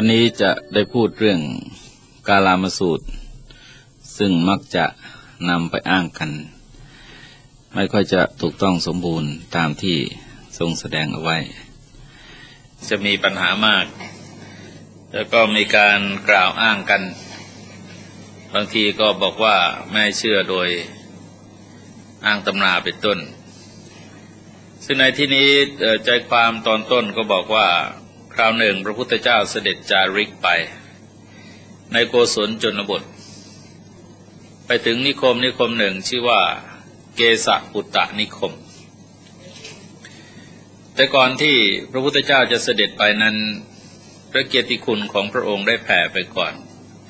วันนี้จะได้พูดเรื่องกาลามสูตรซึ่งมักจะนำไปอ้างกันไม่ค่อยจะถูกต้องสมบูรณ์ตามที่ทรงแสดงเอาไว้จะมีปัญหามากแล้วก็มีการกล่าวอ้างกันบางทีก็บอกว่าไม่เชื่อโดยอ้างตำราเป็นต้นซึ่งในที่นี้ใจความตอนต้นก็บอกว่าคราวหนึ่งพระพุทธเจ้าเสด็จจาริกไปในโกศลชนบทไปถึงนิคมหนึ่งชื่อว่าเกสปุตตนิคมแต่ก่อนที่พระพุทธเจ้าจะเสด็จไปนั้นพระเกียรติคุณของพระองค์ได้แผ่ไปก่อน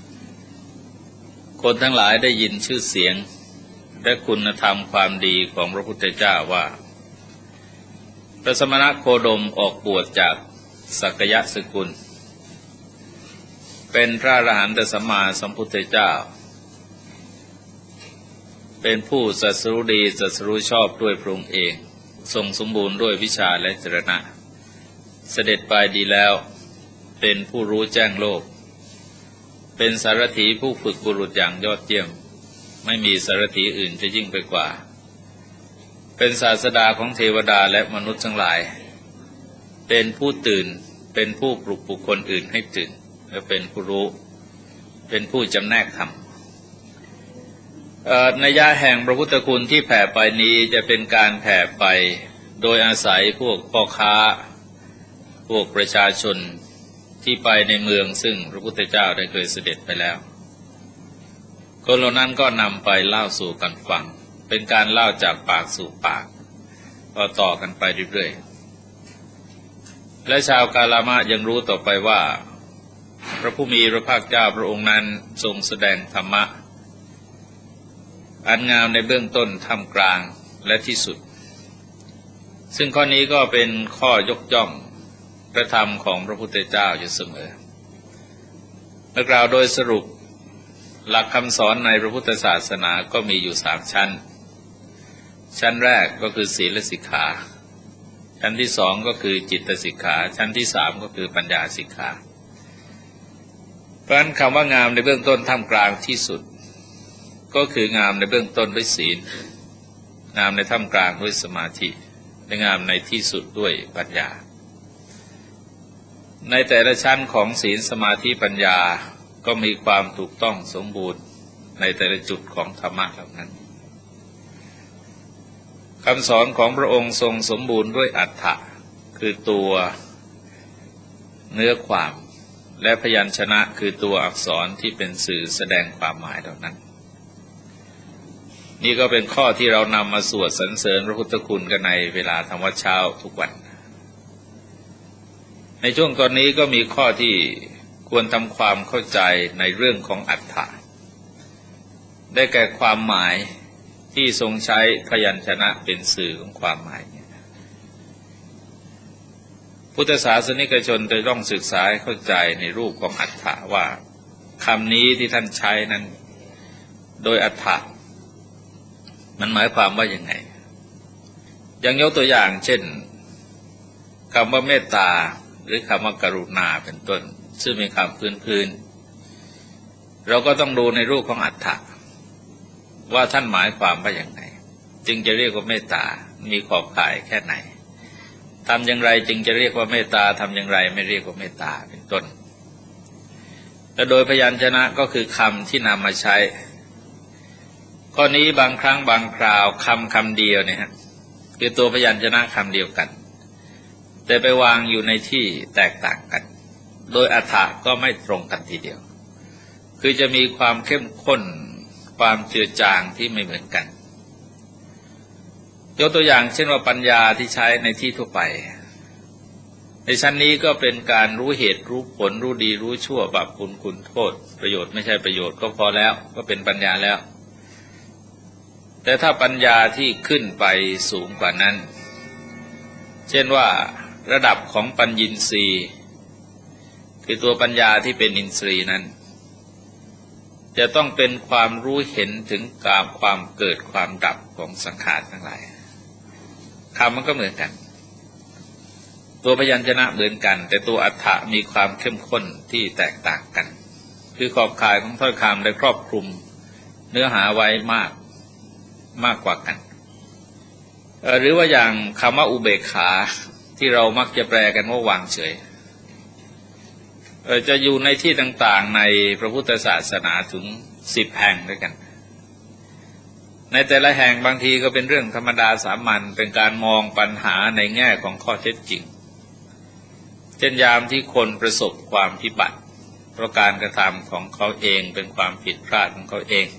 คนทั้งหลายได้ยินชื่อเสียงและคุณธรรมความดีของพระพุทธเจ้าว่าพระสมณโคดมออกบวชจากสักยะสกุลเป็นพระอรหันตสัมมาสัมพุทธเจ้าเป็นผู้ตรัสรู้ดีตรัสรู้ชอบด้วยพระองค์เองทรงสมบูรณ์ด้วยวิชาและจรณะเสด็จไปดีแล้วเป็นผู้รู้แจ้งโลกเป็นสารถีผู้ฝึกบุรุษอย่างยอดเยี่ยมไม่มีสารถีอื่นจะยิ่งไปกว่าเป็นศาสดาของเทวดาและมนุษย์ทั้งหลายเป็นผู้ตื่นเป็นผู้ปลุกบุคคลอื่นให้ตื่นและเป็นผู้รู้เป็นผู้จำแนกธรรมนัยยะแห่งพระพุทธคุณที่แผ่ไปนี้จะเป็นการแผ่ไปโดยอาศัยพวกพ่อค้าพวกประชาชนที่ไปในเมืองซึ่งพระพุทธเจ้าได้เคยเสด็จไปแล้วคนเหล่านั้นก็นำไปเล่าสู่กันฟังเป็นการเล่าจากปากสู่ปากก็ต่อกันไปเรื่อยๆและชาวกาลามะยังรู้ต่อไปว่าพระผู้มีพระภาคเจ้าพระองค์นั้นทรงแสดงธรรมะอันงามในเบื้องต้นท่ามกลางและที่สุดซึ่งข้อนี้ก็เป็นข้อยกย่องพระธรรมของพระพุทธเจ้าอยู่เสมอเมื่อกล่าวโดยสรุปหลักคำสอนในพระพุทธศาสนาก็มีอยู่3ชั้นชั้นแรกก็คือศีลสิกขาชั้นที่2ก็คือจิตสิกขาชั้นที่3ก็คือปัญญาสิกขาเพราะฉะนั้นคำว่างามในเบื้องต้นท่ามกลางที่สุดก็คืองามในเบื้องต้นด้วยศีลงามในท่ามกลางด้วยสมาธิและงามในที่สุดด้วยปัญญาในแต่ละชั้นของศีลสมาธิปัญญาก็มีความถูกต้องสมบูรณ์ในแต่ละจุดของธรรมะเหล่านั้นคำสอนของพระองค์ทรงสมบูรณ์ด้วยอรรถะคือตัวเนื้อความและพยัญชนะคือตัวอักษรที่เป็นสื่อแสดงความหมายเหล่านั้นนี่ก็เป็นข้อที่เรานำมาสวดสรรเสริญพระพุทธคุณกันในเวลาทำวัดเช้าทุกวันในช่วงตอนนี้ก็มีข้อที่ควรทำความเข้าใจในเรื่องของอรรถะได้แก่ความหมายที่ทรงใช้พยัญชนะเป็นสื่อของความหมายพุทธศาสนิกชนจะต้องศึกษาให้เข้าใจในรูปของอรรถะว่าคำนี้ที่ท่านใช้นั้นโดยอรรถะมันหมายความว่ายังไงอย่างยกตัวอย่างเช่นคำว่าเมตตาหรือคำว่ากรุณาเป็นต้นซึ่งเป็นคำพื้นเราก็ต้องดูในรูปของอรรถะว่าท่านหมายความว่าอย่างไรจึงจะเรียกว่าเมตตามีขอบข่ายแค่ไหนทำอย่างไรจึงจะเรียกว่าเมตตาทำอย่างไรไม่เรียกว่าเมตตาเป็นต้นและโดยพยัญชนะก็คือคำที่นำมาใช้ข้อนี้บางครั้งบางคราวคำเดียวเนี่ยฮะคือตัวพยัญชนะคำเดียวกันแต่ไปวางอยู่ในที่แตกต่างกันโดยอรรถะก็ไม่ตรงกันทีเดียวคือจะมีความเข้มข้นความเจือจางที่ไม่เหมือนกันยกตัวอย่างเช่นว่าปัญญาที่ใช้ในที่ทั่วไปในชั้นนี้ก็เป็นการรู้เหตุรู้ผลรู้ดีรู้ชั่วบาปคุณคุณโทษประโยชน์ไม่ใช่ประโยชน์ก็พอแล้วก็เป็นปัญญาแล้วแต่ถ้าปัญญาที่ขึ้นไปสูงกว่านั้นเช่นว่าระดับของปัญญีนทรีย์คือตัวปัญญาที่เป็นอินทรีย์นั้นจะต้องเป็นความรู้เห็นถึงความเกิดความดับของสังขารทั้งหลายคำมันก็เหมือนกันตัวพยัญชนะเหมือนกันแต่ตัวอรรถะมีความเข้มข้นที่แตกต่างกันคือขอบข่ายของถ้อยคำได้ครอบคลุมเนื้อหาไว้มากกว่ากันหรือว่าอย่างคำว่าอุเบกขาที่เรามักจะแปลกันว่าวางเฉยจะอยู่ในที่ต่างๆในพระพุทธศาสนาถึง10 แห่งด้วยกันในแต่ละแห่งบางทีก็เป็นเรื่องธรรมดาสามัญเป็นการมองปัญหาในแง่ของข้อเท็จจริงเช่นยามที่คนประสบความพิบัติเพราะการกระทำของเขาเองเป็นความผิดพลาดของเขาเอง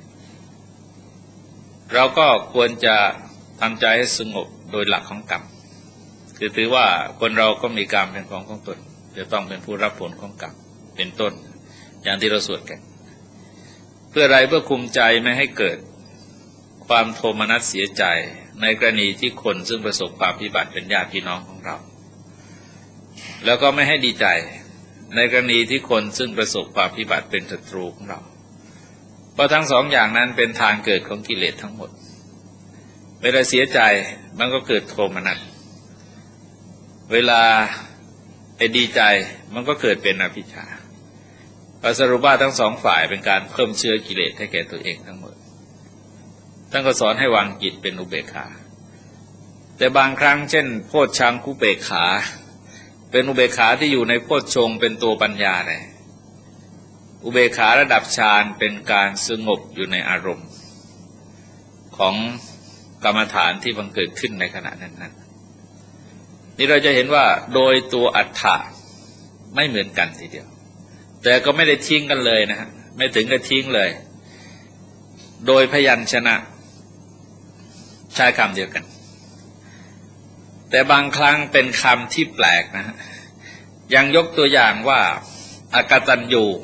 เราก็ควรจะทำใจให้สงบโดยหลักของกรรมคือถือว่าคนเราก็มีกรรมเป็นของตนจะต้องเป็นผู้รับผลของกรรมเป็นต้นอย่างที่เราสวดกันเพื่ออะไรเพื่อคุมใจไม่ให้เกิดความโทมนัสเสียใจในกรณีที่คนซึ่งประสบความพิบัติเป็นญาติพี่น้องของเราแล้วก็ไม่ให้ดีใจในกรณีที่คนซึ่งประสบความพิบัติเป็นศัตรูของเราเพราะทั้งสองอย่างนั้นเป็นทางเกิดของกิเลสทั้งหมดเวลาเสียใจมันก็เกิดโทมนัสเวลาดีใจมันก็เกิดเป็นอภิชฌาสรุปว่าทั้งสองฝ่ายเป็นการเพิ่มเชื้อกิเลสให้แก่ตัวเองทั้งหมดท่านก็สอนให้วางจิตเป็นอุเบกขาแต่บางครั้งเช่นโพชฌังคุเบกขาเป็นอุเบกขาที่อยู่ในโพชฌงค์เป็นตัวปัญญาเลยอุเบกขาระดับฌานเป็นการสงบอยู่ในอารมณ์ของกรรมฐานที่บังเกิดขึ้นในขณะนั้นนี่เราจะเห็นว่าโดยตัวอัฏฐะไม่เหมือนกันทีเดียวแต่ก็ไม่ได้ทิ้งกันเลยนะฮะไม่ถึงกับทิ้งเลยโดยพยัญชนะใช้คำเดียวกันแต่บางครั้งเป็นคำที่แปลกนะฮะยังยกตัวอย่างว่าอากตัญญู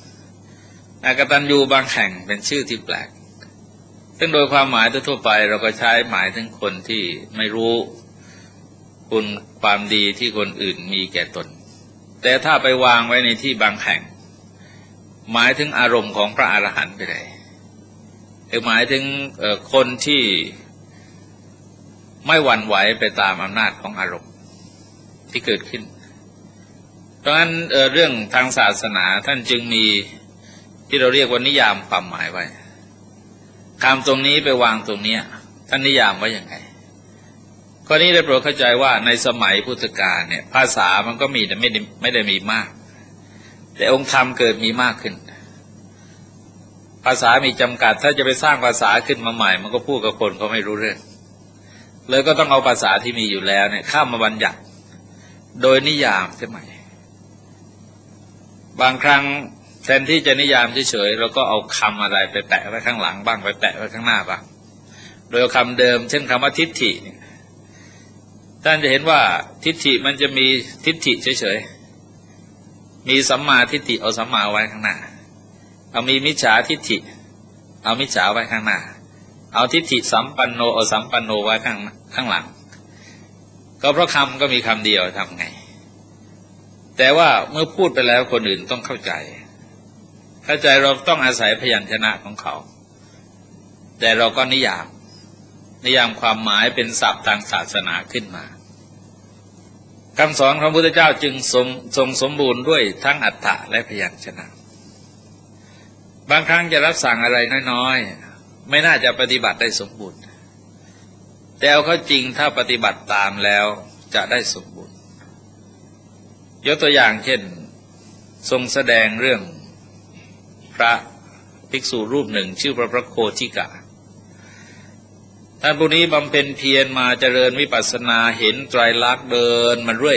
บางแห่งเป็นชื่อที่แปลกซึ่งโดยความหมายทั่วไปเราก็ใช้หมายถึงคนที่ไม่รู้คุณความดีที่คนอื่นมีแก่ตนแต่ถ้าไปวางไว้ในที่บางแห่งหมายถึงอารมณ์ของพระอรหันต์ไปเลยหมายถึงคนที่ไม่หวั่นไหวไปตามอำนาจของอารมณ์ที่เกิดขึ้นเพราะฉะนั้นเรื่องทางศาสนาท่านจึงมีที่เราเรียกว่านิยามความหมายไว้คำตรงนี้ไปวางตรงนี้ท่านนิยามไว้อย่างไงข้อนี้ได้โปรดเข้าใจว่าในสมัยพุทธกาลเนี่ยภาษามันก็มีแต่ไม่ได้มีมากแต่องค์ธรรมเกิดมีมากขึ้นภาษามีจำกัดถ้าจะไปสร้างภาษาขึ้นมาใหม่มันก็พูดกับคนเขาไม่รู้เรื่องเลยก็ต้องเอาภาษาที่มีอยู่แล้วเนี่ยเข้ามาบัญญัติโดยนิยามใช่ไหมบางครั้งแทนที่จะนิยามเฉยๆเราก็เอาคำอะไรไปแปะไว้ข้างหลังบ้างไปแปะไว้ข้างหน้าบ้างโดยคำเดิมเช่นคำว่าทิฏฐิเนี่ยท่านจะเห็นว่าทิฏฐิมันจะมีทิฏฐิเฉยๆมีสัมมาทิฏฐิเอาสัมมาไว้ข้างหน้าเอามีมิจฉาทิฏฐิเอามิจฉาไว้ข้างหน้าเอาทิฏฐิสัมปันโนเอาสัมปันโนไว้ข้างหลังก็เพราะคำก็มีคำเดียวทำไงแต่ว่าเมื่อพูดไปแล้วคนอื่นต้องเข้าใจเราต้องอาศัยพยัญชนะของเขาแต่เราก็นิยามความหมายเป็นศัพท์ทางศาสนาขึ้นมาคำสอนของพระพุทธเจ้าจึงทรงสมบูรณ์ด้วยทั้งอรรถะและพยัญชนะบางครั้งจะรับสั่งอะไรน้อยๆไม่น่าจะปฏิบัติได้สมบูรณ์แต่เอาเข้าจริงถ้าปฏิบัติตามแล้วจะได้สมบูรณ์ยกตัวอย่างเช่นทรงแสดงเรื่องพระภิกษุรูปหนึ่งชื่อพระโคทิกะท่านผู้นี้บำเพ็ญเพียรมาเจริญวิปัสสนาเห็นไตรลักษณ์เดินมาเรื่อย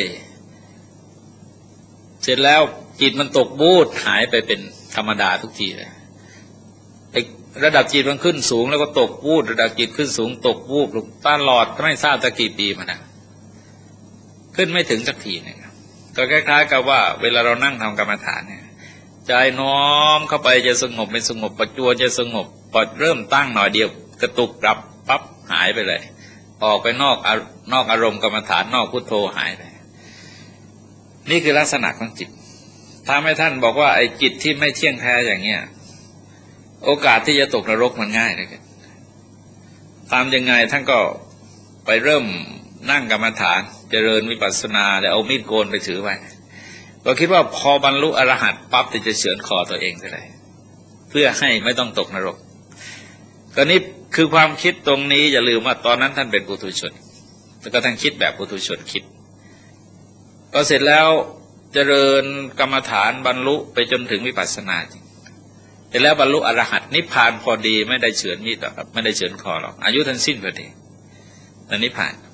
เสร็จแล้วจิตมันตกบูฏหายไปเป็นธรรมดาทุกทีเลยระดับจิตมันขึ้นสูงแล้วก็ตกวูบระดับจิตขึ้นสูงตกวูบลงตลอดไม่ทราบจะกี่ปีมานะขึ้นไม่ถึงสักทีเนี่ยก็คล้ายๆกับว่าเวลาเรานั่งทำกรรมฐานเนี่ยใจน้อมเข้าไปจะสงบไม่สงบปัจจุบันจะสงบพอเริ่มตั้งหน่อยเดียวกระตุกกลับปั๊บหายไปเลยออกไปนอกอารมณ์กรรมฐานนอกพุทโธหายไปนี่คือลักษณะของจิตถ้าให้ท่านบอกว่าไอ้จิตที่ไม่เที่ยงแท้อย่างเงี้ยโอกาสที่จะตกนรกมันง่ายเลยกันตามยังไงท่านก็ไปเริ่มนั่งกรรมฐานจเจริญวิปัสสนาแล้วเอามีดโกนไปถือไว้ก็คิดว่าพอบรรลุอรหันต์ปั๊บจะเฉือนคอตัวเองเลยเพื่อให้ไม่ต้องตกนรกตอนนี้คือความคิดตรงนี้อย่าลืมว่าตอนนั้นท่านเป็นปุถุชนแล้วก็ท่านคิดแบบปุถุชนคิดก็เสร็จแล้วเจริญกรรมฐานบรรลุไปจนถึงวิปัสสนาจริงแต่แล้วบรรลุอรหันต์นิพพานพอดีไม่ได้เฉือนมีดหรอกครับไม่ได้เฉือนคอหรอกอายุท่านสิ้นพอดีตอนนิพพาน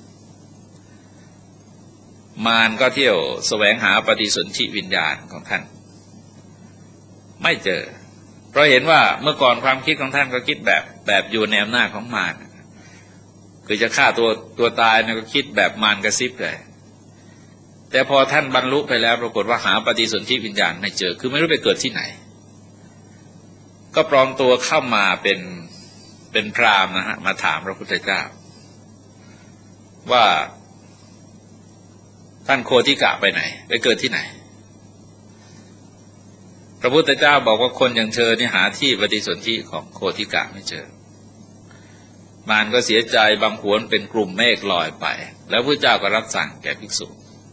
มารก็เที่ยวแสวงหาปฏิสนธิวิญญาณของท่านไม่เจอเพราะเห็นว่าเมื่อก่อนความคิดของท่านก็คิดแบบอยู่ในอำนาจของมารคือจะฆ่าตัวตายก็คิดแบบมารกระซิบเลยแต่พอท่านบรรลุไปแล้วปรากฏว่าหาปฏิสนธิวิญญาณไม่เจอคือไม่รู้ไปเกิดที่ไหนก็ปลอมตัวเข้ามาเป็นพราหมณ์นะฮะมาถามพระพุทธเจ้าว่าท่านโคติกะไปไหนไปเกิดที่ไหนพระพุทธเจ้าบอกว่าคนอย่างเธอนี่หาที่ปฏิสนธิของโคติกะไม่เจอมารก็เสียใจบางหวนเป็นกลุ่มเมฆลอยไปแล้วพระเจ้าก็รับสั่งแก่ภิกษุ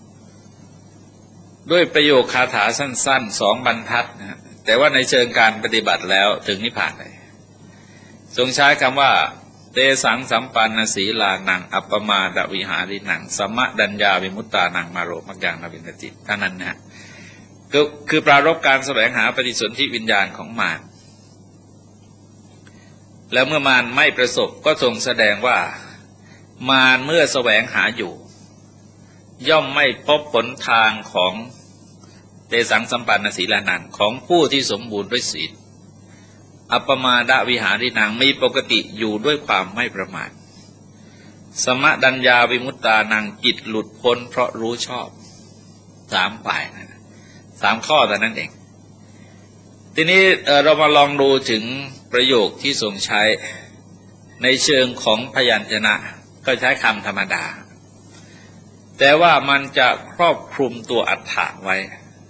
ด้วยประโยคคาถาสั้นๆ2 บรรทัดนะแต่ว่าในเชิงการปฏิบัติแล้วถึงนิพพานเลยทรงใช้คำว่าเตสังสัมปันนสีลานังอัปปมาดวิหารินังสัมมะดัญญาวิมุตตานังมาโรมักยังนวินติท่านั้นนะคือปรารภการแสวงหาปฏิสนธิวิญญาณของมารแล้วเมื่อมารไม่ประสบก็ทรงแสดงว่ามารเมื่อแสวงหาอยู่ย่อมไม่พบผลทางของเตสังสัมปันนสีลานังของผู้ที่สมบูรณ์ด้วยศีลอัปปมาดวิหารินังมีปกติอยู่ด้วยความไม่ประมาทสมดัญญาวิมุตตานังจิตหลุดพ้นเพราะรู้ชอบ3 ฝ่ายนะ3 ข้อแต่นั้นเองทีนี้เรามาลองดูถึงประโยคที่ทรงใช้ในเชิงของพยัญชนะก็ใช้คำธรรมดาแต่ว่ามันจะครอบคลุมตัวอัฏฐะไว้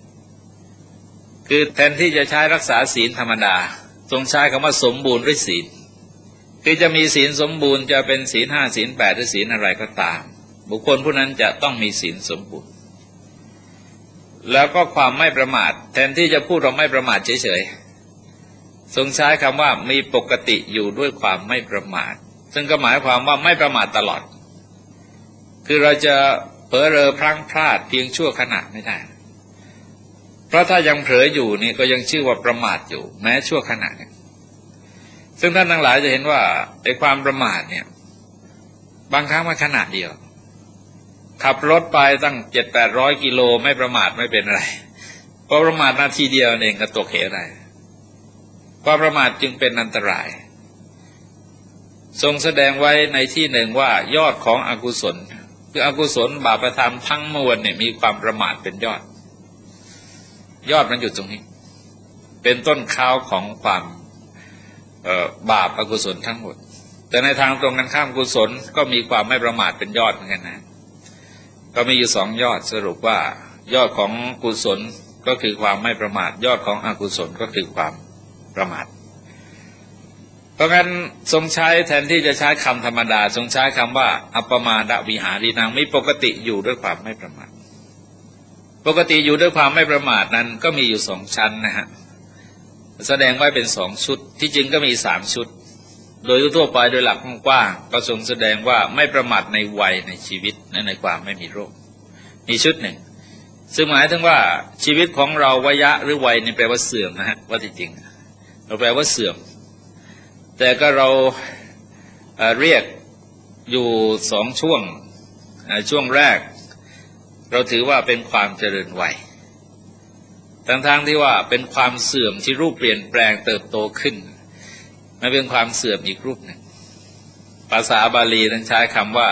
คือแทนที่จะใช้รักษาศีลธรรมดาทรงใช้คำว่าสมบูรณ์ด้วยศีลคือจะมีศีลสมบูรณ์จะเป็นศีล5ศีล8หรือศีลอะไรก็ตามบุคคลผู้นั้นจะต้องมีศีลสมบูรณ์แล้วก็ความไม่ประมาทแทนที่จะพูดเราไม่ประมาทเฉยๆทรงใช้คำว่ามีปกติอยู่ด้วยความไม่ประมาทซึ่งก็หมายความว่าไม่ประมาทตลอดคือเราจะเผลอเรอพลั้งพลาดเพียงชั่วขณะไม่ได้เพราะถ้ายังเผลออยู่นี่ก็ยังชื่อว่าประมาทอยู่แม้ชั่วขณะนึงซึ่งท่านทั้งหลายจะเห็นว่าไอ้ความประมาทเนี่ยบางครั้งมันขณะเดียวขับรถไปตั้ง700-800 กิโลไม่ประมาทไม่เป็นไรเพราะประมาทนาทีเดียวเองก็ตกเหวได้ความประมาทจึงเป็นอันตรายทรงแสดงไว้ในที่หนึ่งว่ายอดของอกุศลคืออกุศลบาปธรรมทั้งมวลเนี่ยมีความประมาทเป็นยอดมันอยู่ตรงนี้เป็นต้นข้าวของความบาปอกุศลทั้งหมดแต่ในทางตรงกันข้ามกุศลก็มีความไม่ประมาทเป็นยอดเหมือนกันนะก็มีอยู่2 ยอดสรุปว่ายอดของกุศลก็คือความไม่ประมาทยอดของอกุศลก็คือความประมาทเพราะงั้นทรงใช้แทนที่จะใช้คำธรรมดาทรงใช้คำว่าอัปปมาดวิหารินังมีปกติอยู่ด้วยความไม่ประมาทปกติอยู่ด้วยความไม่ประมาทนั้นก็มีอยู่2 ชั้นนะฮะแสดงไว้เป็น2 ชุดที่จริงก็มี3 ชุดโดยทั่วไปโดยหลักกว้างก็ทรงแสดงว่าไม่ประมาทในวัยในชีวิตและในความไม่มีโรคมีชุดหนึ่งซึ่งหมายถึงว่าชีวิตของเราวยะหรือวัยนี่แปลว่าเสื่อมนะฮะว่าที่จริงเราแปลว่าเสื่อมแต่ก็เราเรียกอยู่2 ช่วงแรกเราถือว่าเป็นความเจริญวัยทั้งที่ว่าเป็นความเสื่อมที่รูปเปลี่ยนแปลงเติบโตขึ้นมันเป็นความเสื่อมอีกรูปหนึ่งภาษาบาลีนั้นใช้คำว่า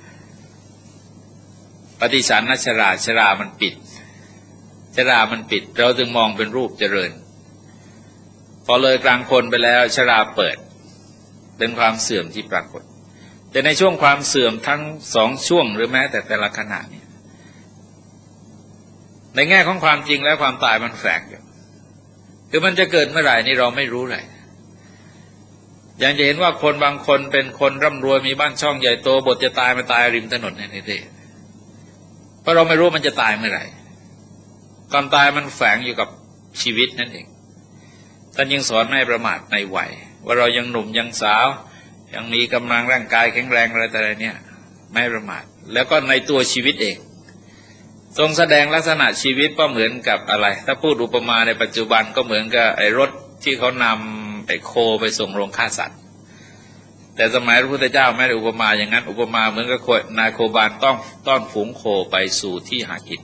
ปฏิสันนชราชรามันปิดเราจึงมองเป็นรูปเจริญพอเลยกลางคนไปแล้วชราเปิดเป็นความเสื่อมที่ปรากฏแต่ในช่วงความเสื่อมทั้ง2 ช่วงหรือแม้แต่ละขณะเนี่ยในแง่ของความจริงแล้วความตายมันแฝงอยู่คือมันจะเกิดเมื่อไหร่นี่เราไม่รู้เลยอย่างจะเห็นว่าคนบางคนเป็นคนร่ำรวยมีบ้านช่องใหญ่โตบทจะตายมาตายริมถนนในประเทศเพราะเราไม่รู้มันจะตายเมื่อไหร่ความตายมันแฝงอยู่กับชีวิตนั่นเองท่านยังสอนไม่ประมาทในวัยว่าเรายังหนุ่มยังสาวยังมีกำลังร่างกายแข็งแรงอะไรแต่อะไรเนี่ยไม่ประมาทแล้วก็ในตัวชีวิตเองทรงแสดงลักษณะชีวิตก็เหมือนกับอะไรถ้าพูดอุปมาในปัจจุบันก็เหมือนกับไอ้รถที่เขานำไอ้โคไปส่งโรงฆ่าสัตว์แต่สมัยพระพุทธเจ้าไม่ได้อุปมาอย่างนั้นอุปมาเหมือนกับนายโคบาลต้องต้อนฝูงโคไปสู่ที่หากิน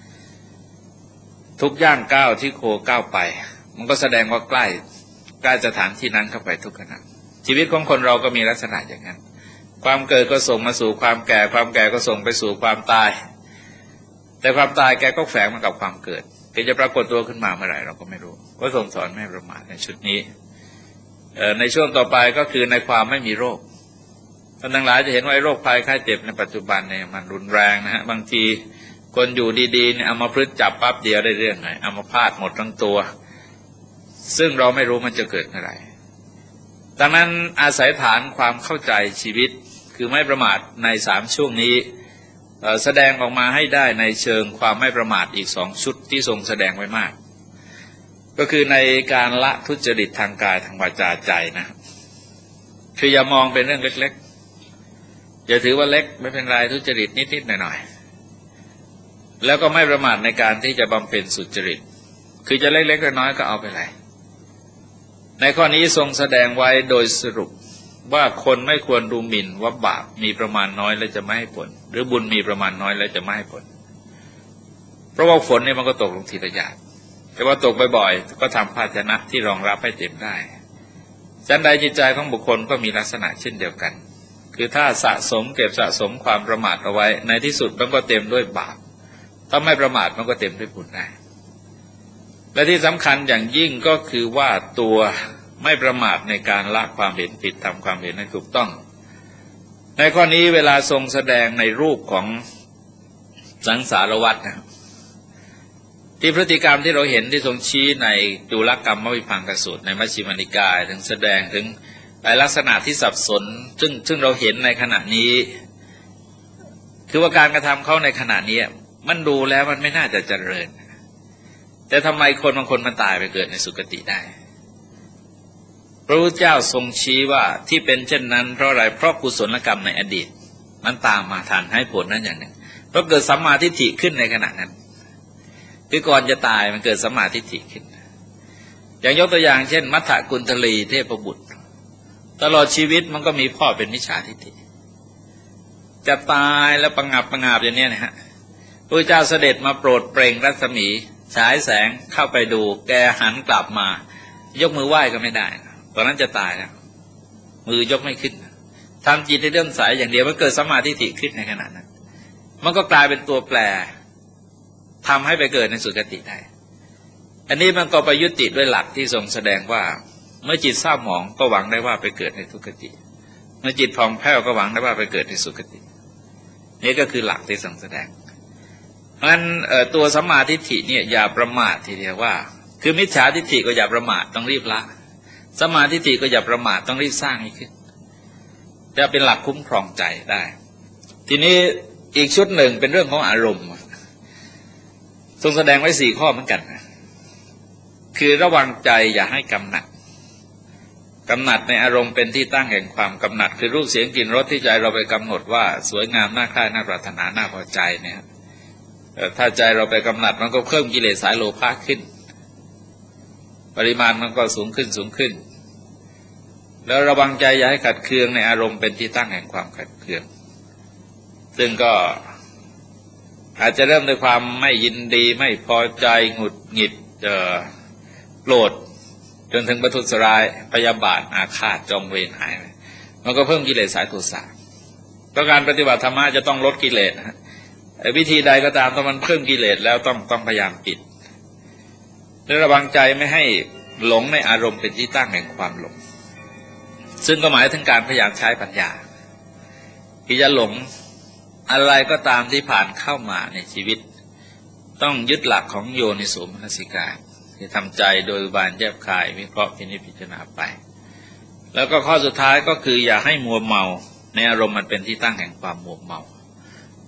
ทุกย่างก้าวที่โคก้าวไปมันก็แสดงว่าใกล้สถานที่นั้นเข้าไปทุกขณะชีวิตของคนเราก็มีลักษณะอย่างนั้นความเกิดก็ส่งมาสู่ความแก่ความแก่ก็ส่งไปสู่ความตายแต่ความตายแกก็แฝงมากับความเกิดแกจะปรากฏตัวขึ้นมาเมื่อไหร่เราก็ไม่รู้ก็ทรงสอนไม่ประมาทในชุดนี้ในช่วงต่อไปก็คือในความไม่มีโรคท่านทั้งหลายจะเห็นว่าโรคภัยไข้เจ็บในปัจจุบันเนี่ยมันรุนแรงนะฮะบางทีคนอยู่ดีๆเนี่ยเอามาพฤติจับปั๊บเดียวได้เรื่องเลยเอามาพาดหมดทั้งตัวซึ่งเราไม่รู้มันจะเกิดเมื่อไหร่ดังนั้นอาศัยฐานความเข้าใจชีวิตคือไม่ประมาทใน3ช่วงนี้แสดงออกมาให้ได้ในเชิงความไม่ประมาทอีก2ชุดที่ทรงแสดงไว้มากก็คือในการละทุจริตทางกายทางวาจาใจนะคืออย่ามองเป็นเรื่องเล็กๆอย่าถือว่าเล็กไม่เป็นไรทุจริตนิดๆหน่อยๆแล้วก็ไม่ประมาทในการที่จะบำเพ็ญสุจริตคือจะเล็กๆน้อยๆก็เอาไปเลยในข้อนี้ทรงแสดงไว้โดยสรุปว่าคนไม่ควรดูหมิ่นว่าบาปมีประมาณน้อยแล้วจะไม่ให้ผลหรือบุญมีประมาณน้อยแล้วจะไม่ให้ผลเพราะว่าฝนนี่มันก็ตกลงทีละหยาดแต่ว่าตกบ่อยๆก็ทำภาชนะที่รองรับให้เต็มได้ฉันใดจิตใจของบุคคลก็มีลักษณะเช่นเดียวกันคือถ้าสะสมเก็บสะสมความประมาทเอาไว้ในที่สุดมันก็เต็มด้วยบาปถ้าไม่ประมาทมันก็เต็มด้วยบุญได้และที่สำคัญอย่างยิ่งก็คือว่าตัวไม่ประมาทในการละความเห็นผิดทำความเห็นให้ถูกต้องในข้อนี้เวลาทรงแสดงในรูปของสังสารวัฏนะที่พฤติกรรมที่เราเห็นที่ทรงชี้ในจุลกรรมวิภังคสูตรในมัชฌิมานิกายถึงแสดงถึงลักษณะที่สับสนซึ่งเราเห็นในขณะนี้คือว่าการกระทำเขาในขณะนี้มันดูแล้วมันไม่น่าจะเจริญแต่ทำไมคนบางคนมันตายไปเกิดในสุคติได้พระพุทธเจ้าทรงชี้ว่าที่เป็นเช่นนั้นเพราะอะไรเพราะกุศลกรรมในอดีตมันตามมาทันให้ผลนั้นอย่างหนึ่งเพราะเกิดสัมมาทิฏฐิขึ้นในขณะนั้นคือก่อนจะตายมันเกิดสัมมาทิฏฐิขึ้นอย่างยกตัวอย่างเช่นมัทธกุณฑลีเทพบุตรตลอดชีวิตมันก็มีพ่อเป็นมิจฉาทิฏฐิจะตายแล้วประงับอย่างนี้นะฮะพระเจ้าเสด็จมาโปรดเปล่งรัศมีฉายแสงเข้าไปดูแกหันกลับมายกมือไหว้ก็ไม่ได้ตอนนั้นจะตายแล้วมือยกไม่ขึ้นทำจิตให้เลื่อมใสอย่างเดียวมันเกิดสัมมาทิฏฐิขึ้นในขณะนั้นมันก็กลายเป็นตัวแปรทำให้ไปเกิดในสุคติได้อันนี้มันก็ไปยุติด้วยหลักที่ทรงแสดงว่าเมื่อจิตเศร้าหมองก็หวังได้ว่าไปเกิดในทุกขติเมื่อจิตผ่องแผ้วก็หวังได้ว่าไปเกิดในสุคตินี่ก็คือหลักที่ทรงแสดงเพราะฉะนั้นตัวสัมมาทิฏฐิเนี่ยอย่าประมาททีเดียวว่าคือมิจฉาทิฏฐิก็อย่าประมาทต้องรีบละสัมมาทิฏฐิก็อย่าประมาทต้องรีบสร้างให้ขึ้นจะเป็นหลักคุ้มครองใจได้ทีนี้อีกชุดหนึ่งเป็นเรื่องของอารมณ์ทรงแสดงไว้4ข้อเหมือนกันคือระวังใจอย่าให้กำหนัดในอารมณ์เป็นที่ตั้งแห่งความกำหนัดคือรูปเสียงกลิ่นรสที่ใจเราไปกำหนดว่าสวยงามน่าใคร่น่าปรารถนาน่าพอใจเนี่ยถ้าใจเราไปกำหนัดมันก็เพิ่มกิเลสสายโลภะขึ้นปริมาณมันก็สูงขึ้นแล้วระวังใจอย่าให้ขัดเคืองในอารมณ์เป็นที่ตั้งแห่งความขัดเคืองซึ่งก็อาจจะเริ่มด้วยความไม่ยินดีไม่พอใจหงุดหงิดโกรธจนถึงประทุษร้ายพยาบาทอาฆาตจองเวรหายมันก็เพิ่มกิเลสสายโทสะเพราะการปฏิบัติธรรมะจะต้องลดกิเลสนะวิธีใดก็ตามถ้ามันเพิ่มกิเลสแล้วต้องพยายามปิดและระวังใจไม่ให้หลงในอารมณ์เป็นที่ตั้งแห่งความหลงซึ่งก็หมายถึงการพยายามใช้ปัญญาที่จะหลงอะไรก็ตามที่ผ่านเข้ามาในชีวิตต้องยึดหลักของโยนิโสมนสิการที่ทำใจโดยบานแยบคายวิเคราะห์พิจารณาไปแล้วก็ข้อสุดท้ายก็คืออย่าให้มัวเมาในอารมณ์มันเป็นที่ตั้งแห่งความมัวเมา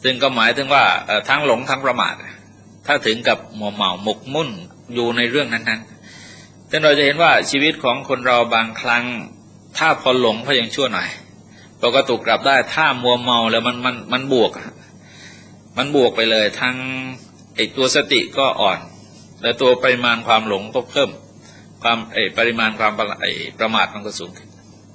ซึ่งก็หมายถึงว่าทั้งหลงทั้งประมาทถ้าถึงกับมัวเมาหมกมุ่นอยู่ในเรื่องนั้นๆซึ่งเราจะเห็นว่าชีวิตของคนเราบางครั้งถ้าพอหลงก็ยังชั่วหน่อยเราก็ถูกกลับได้ถ้ามัวเมาแล้วมันบวกไปเลยทั้งไอตัวสติก็อ่อนและตัวปริมาณความหลงก็เพิ่มความปริมาณความประมาทมันก็สูงขึ้น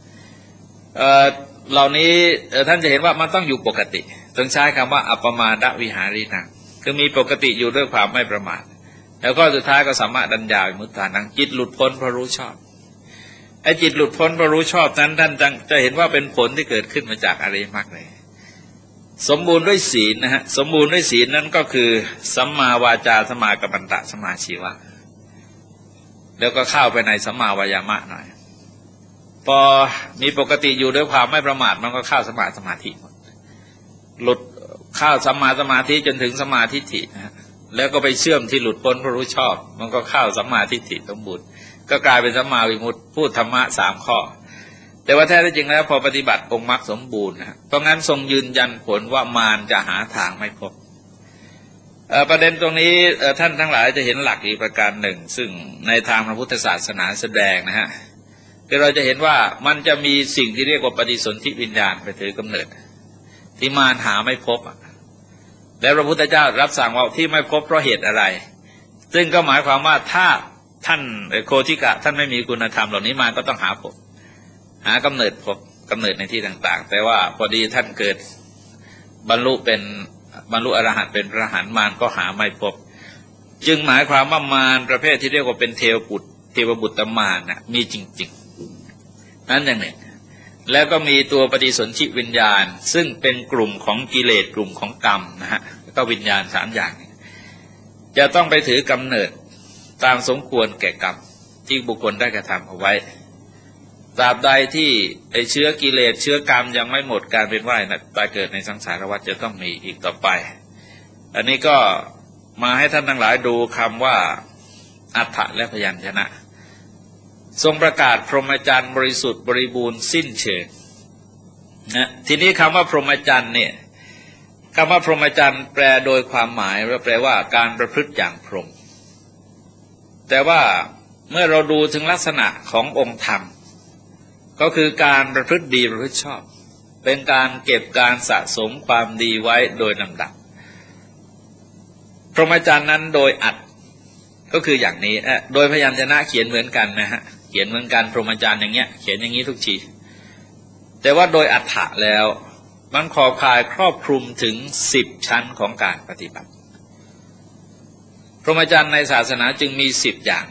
เหล่านี้ท่านจะเห็นว่ามันต้องอยู่ปกติต้องใช้คำว่าอัปปมาดวิหารีนังคือมีปกติอยู่ด้วยความไม่ประมาทแล้วก็สุดท้ายก็สัมมาดัญญาวิมุตตานังจิตหลุดพ้นเพราะรู้ชอบไอ้จิตหลุดพ้นเพราะรู้ชอบนั้นท่านจะเห็นว่าเป็นผลที่เกิดขึ้นมาจากอริยมรรคเลยสมบูรณ์ด้วยศีลนะฮะสมบูรณ์ด้วยศีลนั้นก็คือสัมมาวาจาสัมมากัมมันตะสัมมาชีวะแล้วก็เข้าไปในสัมมาวายามะหน่อยพอมีปกติอยู่ด้วยความไม่ประมาทมันก็เข้าสัมมาสมาธิหลุดเข้าสัมมาสมาธิจนถึงสัมมาทิฏฐินะฮะแล้วก็ไปเชื่อมที่หลุดพ้นเพราะรู้ชอบมันก็เข้าสัมมาทิฏฐิสมบูรณ์ก็กลายเป็นสัมมาวิมุตติพูดธรรมะ3ข้อแต่ว่าแท้จริงแล้วพอปฏิบัติองค์มรรคสมบูรณ์นะเพราะงั้นทรงยืนยันผลว่ามารจะหาทางไม่พบประเด็นตรงนี้ท่านทั้งหลายจะเห็นหลักอีกประการหนึ่งซึ่งในทางพระพุทธศาสนาแสดงนะฮะคือเราจะเห็นว่ามันจะมีสิ่งที่เรียกว่าปฏิสนธิวิญญาณไปถือกำเนิดที่มารหาไม่พบแล้วพระพุทธเจ้ารับสั่งว่าที่ไม่พบเพราะเหตุอะไรซึ่งก็หมายความว่าถ้าท่านโคทิกะท่านไม่มีคุณธรรมเหล่านี้มารก็ต้องหากำเนิดพบกำเนิดในที่ต่างๆแต่ว่าพอดีท่านเกิดบรรลุอรหันต์เป็นพระอรหันต์มารก็หาไม่พบจึงหมายความว่ามารประเภทที่เรียกว่าเป็นเทวบุตรมารนะมีจริงๆนั้นอย่างหนึ่งแล้วก็มีตัวปฏิสนธิวิญญาณซึ่งเป็นกลุ่มของกิเลสกลุ่มของกรรมนะฮะก็วิญญาณ3อย่างจะต้องไปถือกำเนิดตามสมควรแก่กรรมที่บุคคลได้กระทำเอาไว้ตราบใดที่ไอเชื้อกิเลสเชื้อกรรมยังไม่หมดการเป็นว่ายตายเกิดในสังสารวัฏจะต้องมีอีกต่อไปอันนี้ก็มาให้ท่านทั้งหลายดูคำว่าอัฏฐะและพยัญชนะทรงประกาศพรหมจรรย์บริสุทธิ์บริบูรณ์สิ้นเชิงนะทีนี้คำว่าพรหมจรรย์เนี่ยคำว่าพรหมจรรย์แปลโดยความหมายแปลว่าการประพฤติอย่างพรหมแต่ว่าเมื่อเราดูถึงลักษณะขององค์ธรรมก็คือการประพฤติดีประพฤติชอบเป็นการเก็บการสะสมความดีไว้โดยลำดับพรหมจรรย์นั้นโดยอัดก็คืออย่างนี้โดยพยัญชนะเขียนเหมือนกันนะฮะเขียนเหมือนกันพรหมจรรย์อย่างเงี้ยเขียนอย่างนี้ทุกทีแต่ว่าโดยอัฏฐะแล้วมันขอบข่ายครอบคลุมถึง10ชั้นของการปฏิบัติพรหมจรรย์ในศาสนาจึงมี10อย่าง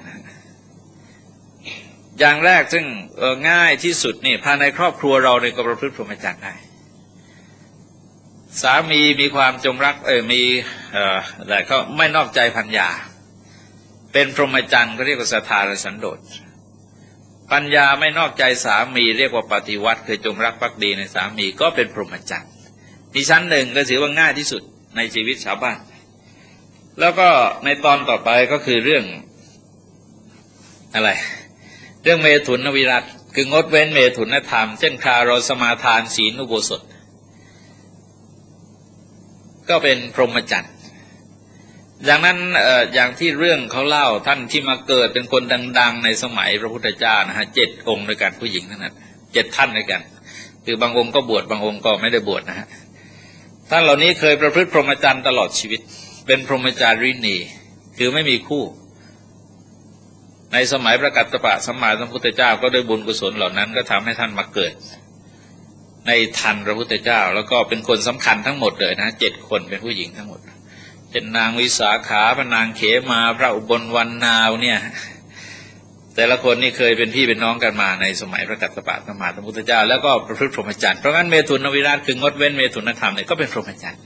อย่างแรกซึ่งง่ายที่สุดนี่ภายในครอบครัวเราเนี่ยก็ประพฤติพรหมจรรย์ได้สามีมีความจงรักมีอะไรเขาไม่นอกใจภรรยาเป็นพรหมจรรย์ก็เรียกว่าศรัทธาและสันโดษภรรยาไม่นอกใจสามีเรียกว่าปฏิวัติคือจงรักภักดีในสามีก็เป็นพรหมจรรย์มีชั้นหนึ่งก็ถือว่าง่ายที่สุดในชีวิตชาวบ้านแล้วก็ในตอนต่อไปก็คือเรื่องอะไรเรื่องเมถุนวิรัตคืองดเว้นเมถุนธรรมเช่นคารสมาทานศีลอุโบสถก็เป็นพรหมจรรย์อย่างนั้นอย่างที่เรื่องเขาเล่าท่านที่มาเกิดเป็นคนดังๆในสมัยพระพุทธเจ้านะฮะ7 องค์ด้วยกันผู้หญิงทั้งนั้น7 ท่านด้วยกันคือบางองค์ก็บวชบางองค์ก็ไม่ได้บวชนะฮะท่านเหล่านี้เคยประพฤติพรหมจรรย์ตลอดชีวิตเป็นพรหมจารีนีคือไม่มีคู่ในสมัยพระกัสสปะสัมมาสัมพุทธเจ้าก็ด้วยบุญกุศลเหล่านั้นก็ทำให้ท่านมาเกิดในทันพระพุทธเจ้าแล้วก็เป็นคนสำคัญทั้งหมดเลยนะ7 คนเป็นผู้หญิงทั้งหมดเป็นนางวิสาขาพระนางเขมาพระอุบลวรรณาวเนี่ยแต่ละคนนี่เคยเป็นพี่เป็นน้องกันมาในสมัยพระกัสสปะสัมมาสัมพุทธเจ้าแล้วก็ประพฤติพรหมจรรย์เพราะงั้นเมถุนวิราชคืองดเว้นเมถุนธรรมเนี่ยก็เป็นพรหมจรรย์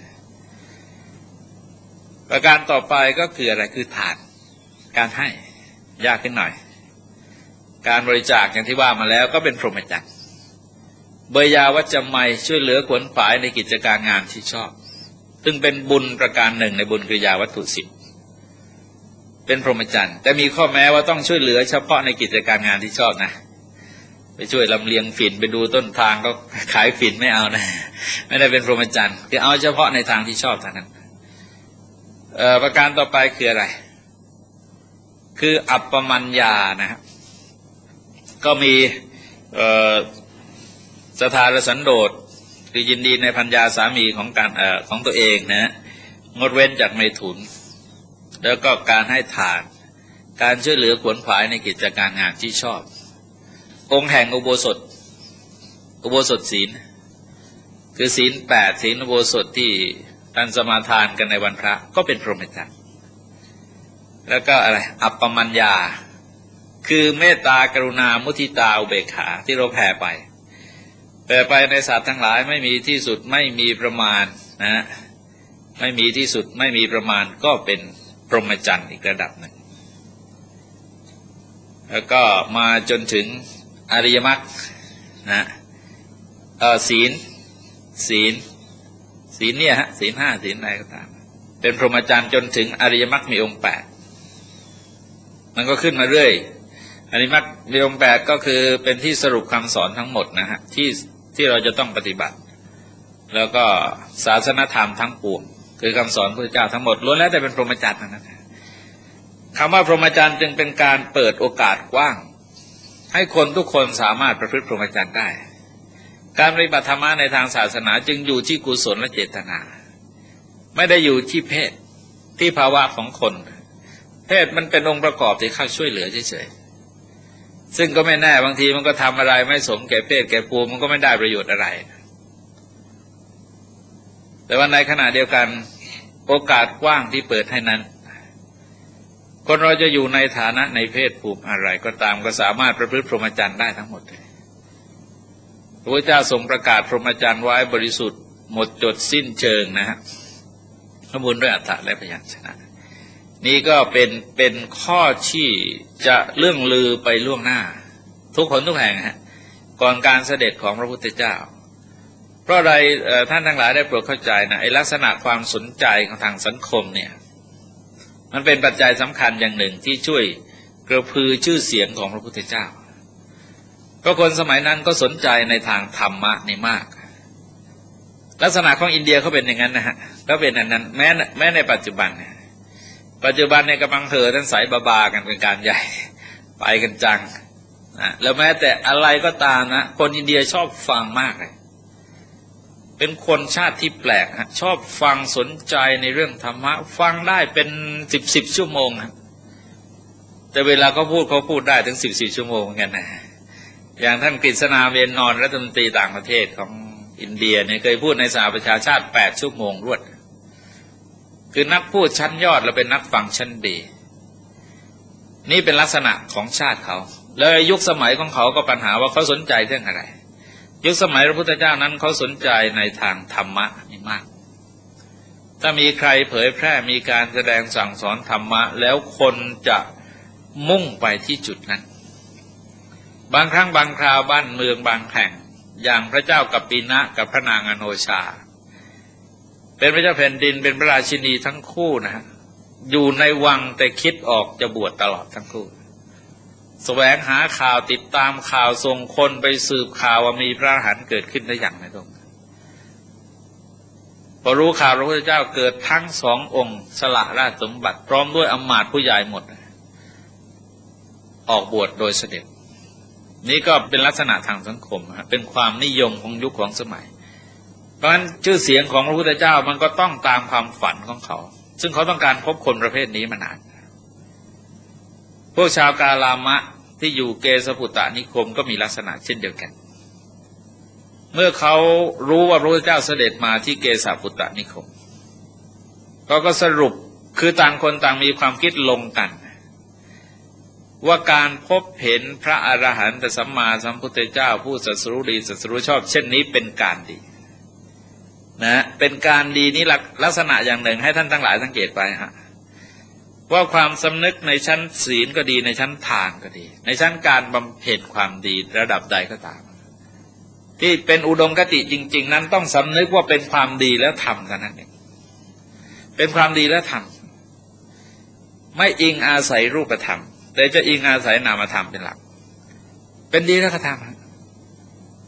ประการต่อไปก็คืออะไรคือทานการให้ยากขึ้นหน่อยการบริจาคอย่างที่ว่ามาแล้วก็เป็นพรหมจรรย์เบยาวัจจะไมช่วยเหลือขวนขวายในกิจการงานที่ชอบซึ่งเป็นบุญประการหนึ่งในบุญกิริยาวัตถุ10เป็นพรหมจรรย์แต่มีข้อแม้ว่าต้องช่วยเหลือเฉพาะในกิจการงานที่ชอบนะไปช่วยลำเลียงฝิ่นไปดูต้นทางก็ขายฝิ่นไม่เอานะไม่ได้เป็นพรหมจรรย์คือเอาเฉพาะในทางที่ชอบเท่านั้นประการต่อไปคืออะไรคืออัปปมัญญานะครับก็มีสถานสันโดษคือยินดีในภรรยาสามีของตัวเองนะงดเว้นจากไมถุนแล้วก็การให้ทานการช่วยเหลือขวนขวายในกิจการงานที่ชอบองค์แห่งอุโบสถศีลคือศีล8ศีลอุโบสถที่ท่านสมาทานกันในวันพระก็เป็นพรหมจรรย์แล้วก็อะไรอัปปมัญญาคือเมตตากรุณามุทิตาอุเบกขาที่เราแผ่ไปในสัตว์ทั้งหลายไม่มีที่สุดไม่มีประมาณนะไม่มีที่สุดไม่มีประมาณก็เป็นพรหมจรรย์อีกระดับหนึ่งแล้วก็มาจนถึงอริยมรรคนะศีลเนี่ยฮะศีล5ศีลอะไรก็ตามเป็นพรหมจรรย์จนถึงอริยมรรคมีองค์8มันก็ขึ้นมาเรื่อยอริยมรรคมีองค์8ก็คือเป็นที่สรุปคำสอนทั้งหมดนะฮะที่เราจะต้องปฏิบัติแล้วก็ศาสนธรรมทั้งปวงคือคำสอนพระพุทธเจ้าทั้งหมดล้วนแล้วแต่เป็นพรหมจรรย์ทั้งนั้นคำว่าพรหมจรรย์จึงเป็นการเปิดโอกาสกว้างให้คนทุกคนสามารถประพฤติพรหมจรรย์ได้การปฏิบัติธรรมะในทางศาสนาจึงอยู่ที่กุศลและเจตนาไม่ได้อยู่ที่เพศที่ภาวะของคนเพศมันเป็นองค์ประกอบที่เข้าช่วยเหลือเฉยๆซึ่งก็ไม่แน่บางทีมันก็ทำอะไรไม่สมแก่เพศแก่ภูมิมันก็ไม่ได้ประโยชน์อะไรแต่ว่าในขณะเดียวกันโอกาสกว้างที่เปิดให้นั้นคนเราจะอยู่ในฐานะในเพศภูมิอะไรก็ตามก็สามารถประพฤติพรหมจรรย์ได้ทั้งหมดเลยพระพุทธเจ้าทรงประกาศพรหมจรรย์ไว้บริสุทธิ์หมดจดสิ้นเชิงนะฮะสมบูรณ์ด้วยอัฏฐะและพยัญชนะนี่ก็เป็นข้อที่จะเรื่องลือไปล่วงหน้าทุกคนทุกแห่งฮะก่อนการเสด็จของพระพุทธเจ้าเพราะอะไรท่านทั้งหลายได้โปรดเข้าใจนะไอ้ลักษณะความสนใจของทางสังคมเนี่ยมันเป็นปัจจัยสำคัญอย่างหนึ่งที่ช่วยกระพือชื่อเสียงของพระพุทธเจ้าเพราะคนสมัยนั้นก็สนใจในทางธรรมะนี่มากลักษณะของอินเดียเขาเป็นอย่างนั้นนะฮะก็เป็นอย่างนั้นแม้ในปัจจุบันในกำลังท่านสายบากันเป็นการใหญ่ไปกันจังนะแล้วแม้แต่อะไรก็ตามนะคนอินเดียชอบฟังมากเลยเป็นคนชาติที่แปลกฮะชอบฟังสนใจในเรื่องธรรมะฟังได้เป็น10ชั่วโมงนะแต่เวลาเขาพูดได้ถึง14ชั่วโมงเหมือนกันนะอย่างท่านกฤษณาเวนนรรัฐมนตรีต่างประเทศของอินเดียเนี่ยเคยพูดในสหประชาชาติ8ชั่วโมงรวดคือนักพูดชั้นยอดและเป็นนักฟังชั้นดีนี่เป็นลักษณะของชาติเขาแล้วยุคสมัยของเขาก็ปัญหาว่าเขาสนใจเรื่องอะไรยุคสมัยพระพุทธเจ้านั้นเขาสนใจในทางธรรมะนี่มากถ้ามีใครเผยแพร่มีการแสดงสั่งสอนธรรมะแล้วคนจะมุ่งไปที่จุดนั้นบางครั้งบางคราวบ้านเมืองบางแห่งอย่างพระเจ้ากัปปินะกับพระนางอโนชาเป็นพระเจ้าแผ่นดินเป็นพระราชินีทั้งคู่นะฮะอยู่ในวังแต่คิดออกจะบวชตลอดทั้งคู่แสวงหาข่าวติดตามข่าวส่งคนไปสืบข่าวว่ามีพระอรหันต์เกิดขึ้นได้อย่างไรตรงพอรู้ข่าวพระพุทธเจ้าเกิดทั้งสององค์สละราชสมบัติพร้อมด้วยอำมาตย์ผู้ใหญ่หมดออกบวชโดยเสด็จนี่ก็เป็นลักษณะทางสังคมเป็นความนิยมของยุคของสมัยเพราะฉะนั้นชื่อเสียงของพระพุทธเจ้ามันก็ต้องตามความฝันของเขาซึ่งเขาต้องการพบคนประเภทนี้มานานพวกชาวกาลามะที่อยู่เกสปุตตนิคมก็มีลักษณะเช่นเดียวกันเมื่อเขารู้ว่าพระพุทธเจ้าเสด็จมาที่เกสปุตตนิคมเขาก็สรุปคือต่างคนต่างมีความคิดลงกันว่าการพบเห็นพระอรหันตสัมมาสัมพุทธเจ้าผู้ตรัสรู้ดีตรัสรู้ชอบเช่นนี้เป็นการดีนะเป็นการดีนี่ลักษณะอย่างหนึ่งให้ท่านทั้งหลายสังเกตไปฮะว่าความสำนึกในชั้นศีลก็ดีในชั้นทานก็ดีในชั้นการบำเพ็ญความดีระดับใดก็ตามที่เป็นอุดมคติจริงๆนั้นต้องสำนึกว่าเป็นความดีแล้วทำเท่านั้นเองเป็นความดีแล้วทำไม่อิงอาศัยรูปธรรมแต่จะอิงอาศัยนามธรรมเป็นหลักเป็นดีแล้วก็ท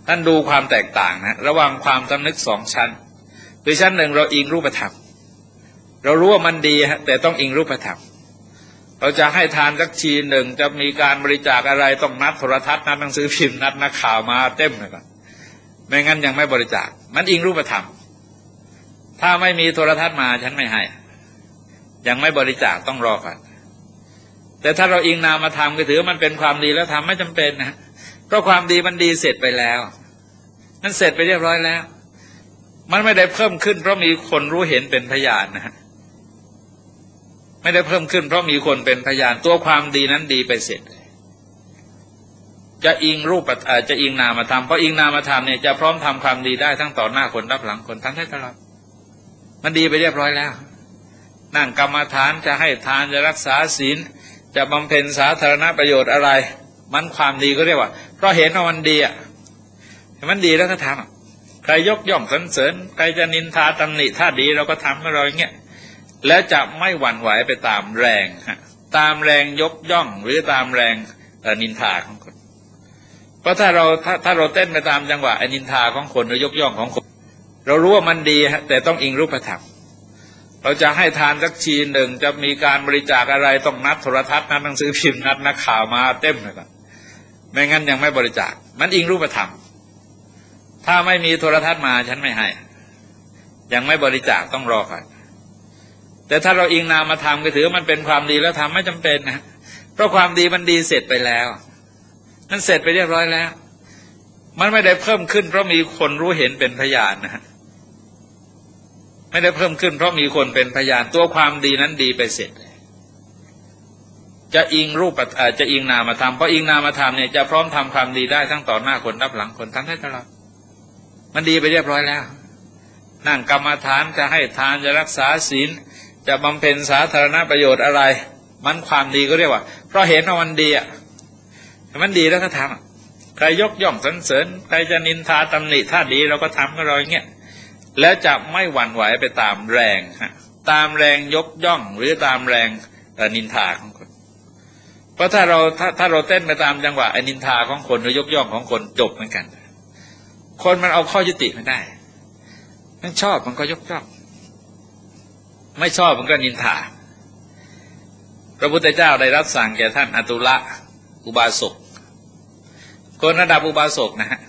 ท่านดูความแตกต่างนะระหว่างความสำนึกสองชั้นคือชั้นหนึ่งเราอิงรูปธรรมเรารู้ว่ามันดีแต่ต้องอิงรูปธรรมเราจะให้ทานสักทีหนึ่งจะมีการบริจาคอะไรต้องนัดโทรทัศน์นัดหนังสือพิมพ์นัดนักข่าวมาเต็มเลยก่อนไม่งั้นยังไม่บริจาคมันอิงรูปธรรมถ้าไม่มีโทรทัศน์มาฉันไม่ให้ยังไม่บริจาคต้องรอก่อนแต่ถ้าเราอิงนามธรรมก็ถือมันเป็นความดีแล้วทำไม่จำเป็นนะเพราะความดีมันดีเสร็จไปแล้วนั่นเสร็จไปเรียบร้อยแล้วมันไม่ได้เพิ่มขึ้นเพราะมีคนรู้เห็นเป็นพยานนะไม่ได้เพิ่มขึ้นเพราะมีคนเป็นพยานตัวความดีนั้นดีไปเสร็จจะอิงรูปจะอิงนามธรรมเพราะอิงนามธรรมเนี่ยจะพร้อมทำความดีได้ทั้งต่อหน้าคนรับหลังคนทำได้ตลอดมันดีไปเรียบร้อยแล้วนั่งกรรมฐานจะให้ทานจะรักษาศีลจะบำเพ็ญสาธารณประโยชน์อะไรมันความดีก็เรียกว่าเพราะเห็นว่ามันดีอ่ะมันดีแล้วก็ทำใครยกย่องสรรเสริญใครจะนินทาตำหนิถ้าดีเราก็ทำให้เราอย่างเงี้ยแล้วจะไม่หวั่นไหวไปตามแรงตามแรงยกย่องหรือตามแรงนินทาของคนเพราะถ้าเราเต้นไปตามจังหวะนินทาของคนหรือยกย่องของคนเรารู้ว่ามันดีแต่ต้องอิงรูปธรรมเราจะให้ทานสักทีหนึ่งจะมีการบริจาคอะไรต้องนัดโทรทัศน์นัดหนังสือพิมพ์นัดนักข่าวมาเต็มเลยก่อนไม่งั้นยังไม่บริจาคมันอิงรูปธรรมถ้าไม่มีโทรทัศน์มาฉันไม่ให้ยังไม่บริจาคต้องรอก่อนแต่ถ้าเราอิงนามธรรมก็ถือมันเป็นความดีแล้วทำไม่จำเป็นนะเพราะความดีมันดีเสร็จไปแล้วนั่นเสร็จไปเรียบร้อยแล้วมันไม่ได้เพิ่มขึ้นเพราะมีคนรู้เห็นเป็นพยานนะไม่ได้เพิ่มขึ้นเพราะมีคนเป็นพยานตัวความดีนั้นดีไปเสร็จจะอิงรูปจะอิงนามธรรมเพราะอิงนามธรรมเนี่ยจะพร้อมทำความดีได้ทั้งต่อหน้าคนรับหลังคนทำได้ตลอดมันดีไปเรียบร้อยแล้วนั่งกรรมฐานจะให้ทานจะรักษาศีลจะบำเพ็ญสาธารณประโยชน์อะไรมันความดีก็เรียกว่าเพราะเห็นว่ามันดีอ่ะมันดีแล้วก็ทำใครยกย่องสรรเสริญใครจะนินทาตำหนิถ้าดีเราก็ทำกับเราอย่างเงี้ยแล้วจะไม่หวั่นไหวไปตามแรงตามแรงยกย่องหรือตามแรงนินทาของคนเพราะถ้าเราเต้นไปตามจังหวะนินทาของคนหรือยกย่องของคนจบเหมือนกันคนมันเอาข้อยุติไม่ได้มันชอบมันก็ยกย่องไม่ชอบมันก็นินทาพระพุทธเจ้าได้รับสั่งแก่ท่านอตุละอุบาสกคนระดับอุบาสกนะฮะ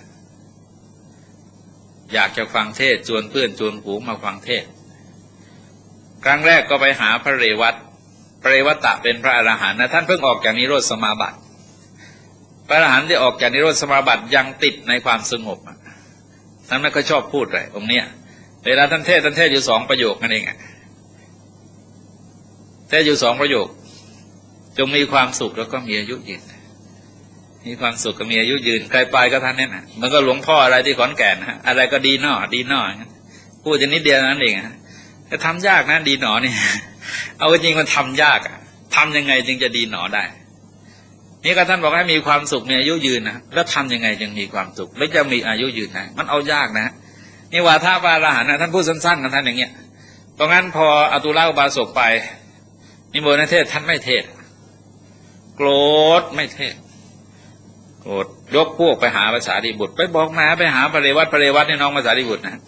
อยากจะฟังเทศชวนเพื่อนชวนฝูงมาฟังเทศครั้งแรกก็ไปหาพระเรวัตพระเรวัตะเป็นพระอรหันต์นะท่านเพิ่งออกจากนิโรธสมาบัติพระอรหันต์ที่ออกจากนิโรธสมาบัติยังติดในความสงบท่านไม่ค่อยชอบพูดเลยองค์เนี้ยเวลาท่านเทศอยู่2 ประโยคนั่นเองเทศอยู่2 ประโยคจงมีความสุขแล้วก็มีอายุยืนมีความสุขก็มีอายุยืนใครไปก็ท่านเนี่ยนะมันก็หลวงพ่ออะไรที่ขอนแก่นนะอะไรก็ดีหน่อดีหน่อพูดจะนิดเดียวนั้นเองแต่ทำยากนะดีหนอนี่เอาจริงมันทำยากทำยังไงจึงจะดีหนอได้นี่ก็ท่านบอกให้มีความสุขมีอายุยืนนะแล้วทำยังไงจึงมีความสุขแล้วจะมีอายุยืนได้มันเอายากนะนี่ว่าถ้าพระอรหันต์นะท่านพูดสั้นๆกับท่านอย่างเงี้ยเพราะงั้นพออตุละอุบาสกไปนิมนต์เทศท่านไม่เทศโกรธไม่เทศโกรธยกพวกไปหาภาษาดิบุตรไปบอกมาไปหาพระเรวัตนี่น้องภาษาดิบุตรนะ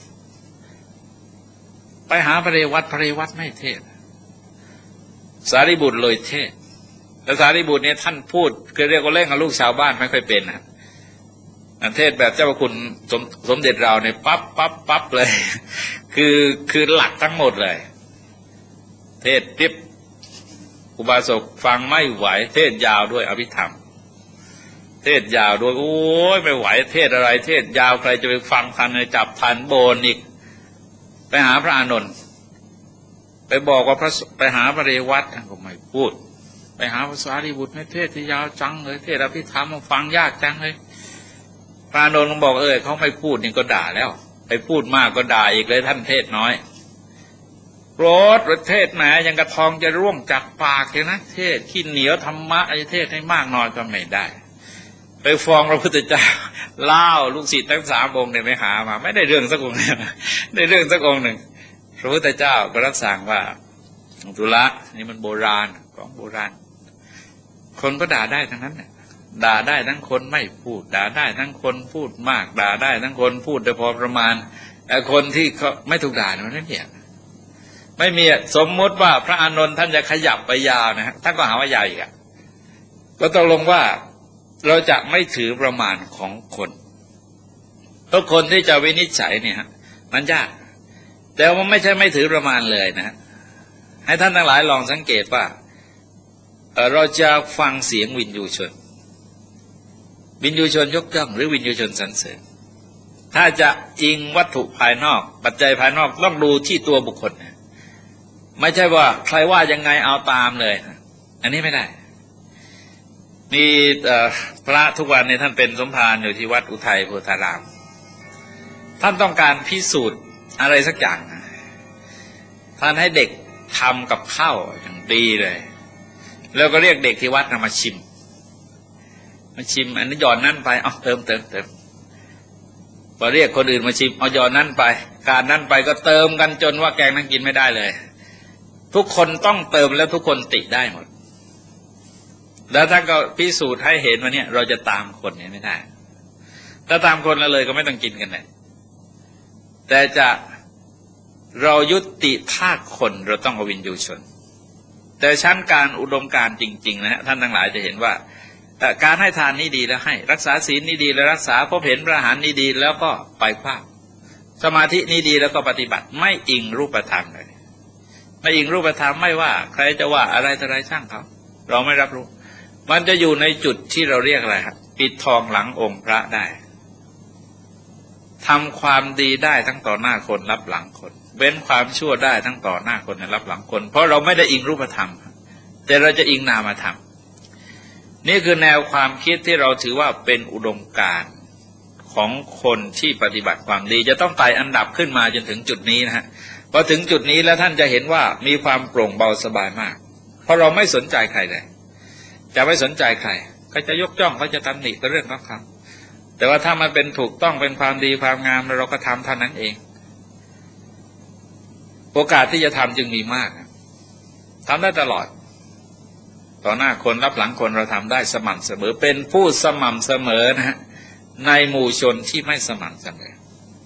ไปหาพระเรวัตไม่เทศสารีบุตรเลยเทศแต่สารีบุตรเนี่ยท่านพูดคือเรียกว่าเล่นกับลูกชาวบ้านไม่ค่อยเป็นนะเทศแบบเจ้าพระคุณสมเด็จเราเนี่ยปั๊บเลยคือหลักทั้งหมดเลยเทศปิ๊บอุบาสกฟังไม่ไหวเทศยาวด้วยอภิธรรมเทศยาวด้วยโอ้ยไม่ไหวเทศอะไรเทศยาวใครจะไปฟังทันเลยจับทันโบนอีกไปหาพระอานนท์ไปบอกว่าไปหาพระเรวัตท่านก็ไม่พูดไปหาพระสารีบุตรไม่เทศที่ยาวจังเลยเทศอภิธรรมฟังยากจังเลยพระอานนท์ก็บอกเขาไม่พูดนี่ก็ด่าแล้วไปพูดมากก็ด่าอีกเลยท่านเทศน้อยโกรธประเทศไหนยังกระทองจะร่วงจากปากเลยนะเทศขี้เหนียวธรรมะไอ้เทศให้มากน้อยก็ไม่ได้ไปฟ้องพระพุทธเจ้าเล่าลูกศิษย์ทั้ง3 องค์เนี่ยไปหามาไม่ได้เรื่องสักองค์ได้เรื่องสักองค์หนึ่งพระพุทธเจ้าก็รับสั่งว่าตุละนี่มันโบราณของโบราณคนก็ด่าได้ทั้งนั้นด่าได้ทั้งคนไม่พูดด่าได้ทั้งคนพูดมากด่าได้ทั้งคนพูดแต่พอประมาณแต่คนที่เขาไม่ถูกด่ามันไม่มีไม่มีสมมติว่าพระอานนท์ท่านจะขยับไปยาวนะฮะท่านก็หาว่ายาวอีกก็ตกลงว่าเราจะไม่ถือประมาณของคนทุกคนที่จะวินิจฉัยเนี่ยมันยากแต่ว่าไม่ใช่ไม่ถือประมาณเลยนะให้ท่านทั้งหลายลองสังเกตว่าเราจะฟังเสียงวินยูชนยกย่องหรือวินยูชนสรรเสริญถ้าจะอิงวัตถุภายนอกปัจจัยภายนอกต้องดูที่ตัวบุคคลไม่ใช่ว่าใครว่ายังไงเอาตามเลยอันนี้ไม่ได้มีพระทุกวันนี้ท่านเป็นสมภารอยู่ที่วัดอุทัยโพธารามท่านต้องการพิสูจน์อะไรสักอย่างท่านให้เด็กทำกับข้าวอย่างดีเลยแล้วก็เรียกเด็กที่วัดมาชิมอันนี้หย่อนนั่นไปเอาเติมพอเรียกคนอื่นมาชิมเอาหย่อนนั่นไปการนั่นไปก็เติมกันจนว่าแกงนั้นกินไม่ได้เลยทุกคนต้องเติมแล้วทุกคนติได้หมดแล้วท่านก็พิสูจน์ให้เห็นว่าเนี่ยเราจะตามคนเนี่ยไม่ได้ถ้าตามคนแล้วเลยก็ไม่ต้องกินกันเลยแต่จะเรายุติท่าคนเราต้องเอาวินยูชนแต่ชั้นการอุดมการจริงๆนะฮะท่านทั้งหลายจะเห็นว่าการให้ทานนี้ดีแล้วให้รักษาศีลนี้ดีแล้วรักษาพบเห็นพระอรหันต์นี้ดีแล้วก็ไปคว้าสมาธินี้ดีแล้วก็ปฏิบัติไม่อิงรูปธรรมเลยไม่อิงรูปธรรมไม่ว่าใครจะว่าอะไรต่ออะไรช่างเขาเราไม่รับรู้มันจะอยู่ในจุดที่เราเรียกอะไรครับปิดทองหลังองค์พระได้ทำความดีได้ทั้งต่อหน้าคนรับหลังคนเว้นความชั่วได้ทั้งต่อหน้าคนและรับหลังคนเพราะเราไม่ได้อิงรูปธรรมแต่เราจะอิงนามธรรมนี่คือแนวความคิดที่เราถือว่าเป็นอุดมการณ์ของคนที่ปฏิบัติความดีจะต้องไต่อันดับขึ้นมาจนถึงจุดนี้นะฮะพอถึงจุดนี้แล้วท่านจะเห็นว่ามีความโปร่งเบาสบายมากเพราะเราไม่สนใจใครเลยจะไม่สนใจใครก็จะยกย่องเขาจะตำหนิก็เรื่องของเขาแต่ว่าถ้ามันเป็นถูกต้องเป็นความดีความงามเราก็ทำเท่านั้นเองโอกาสที่จะทำจึงมีมากทำได้ตลอดต่อหน้าคนรับหลังคนเราทำได้สม่ำเสมอเป็นผู้สม่ำเสมอนะฮะในหมู่ชนที่ไม่สม่ำเสมอ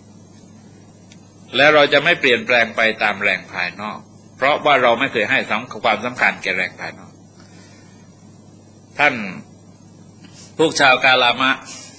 และเราจะไม่เปลี่ยนแปลงไปตามแรงภายนอกเพราะว่าเราไม่เคยให้ความสำคัญแก่แรงภายนอกท่านพวกชาวกาลามะ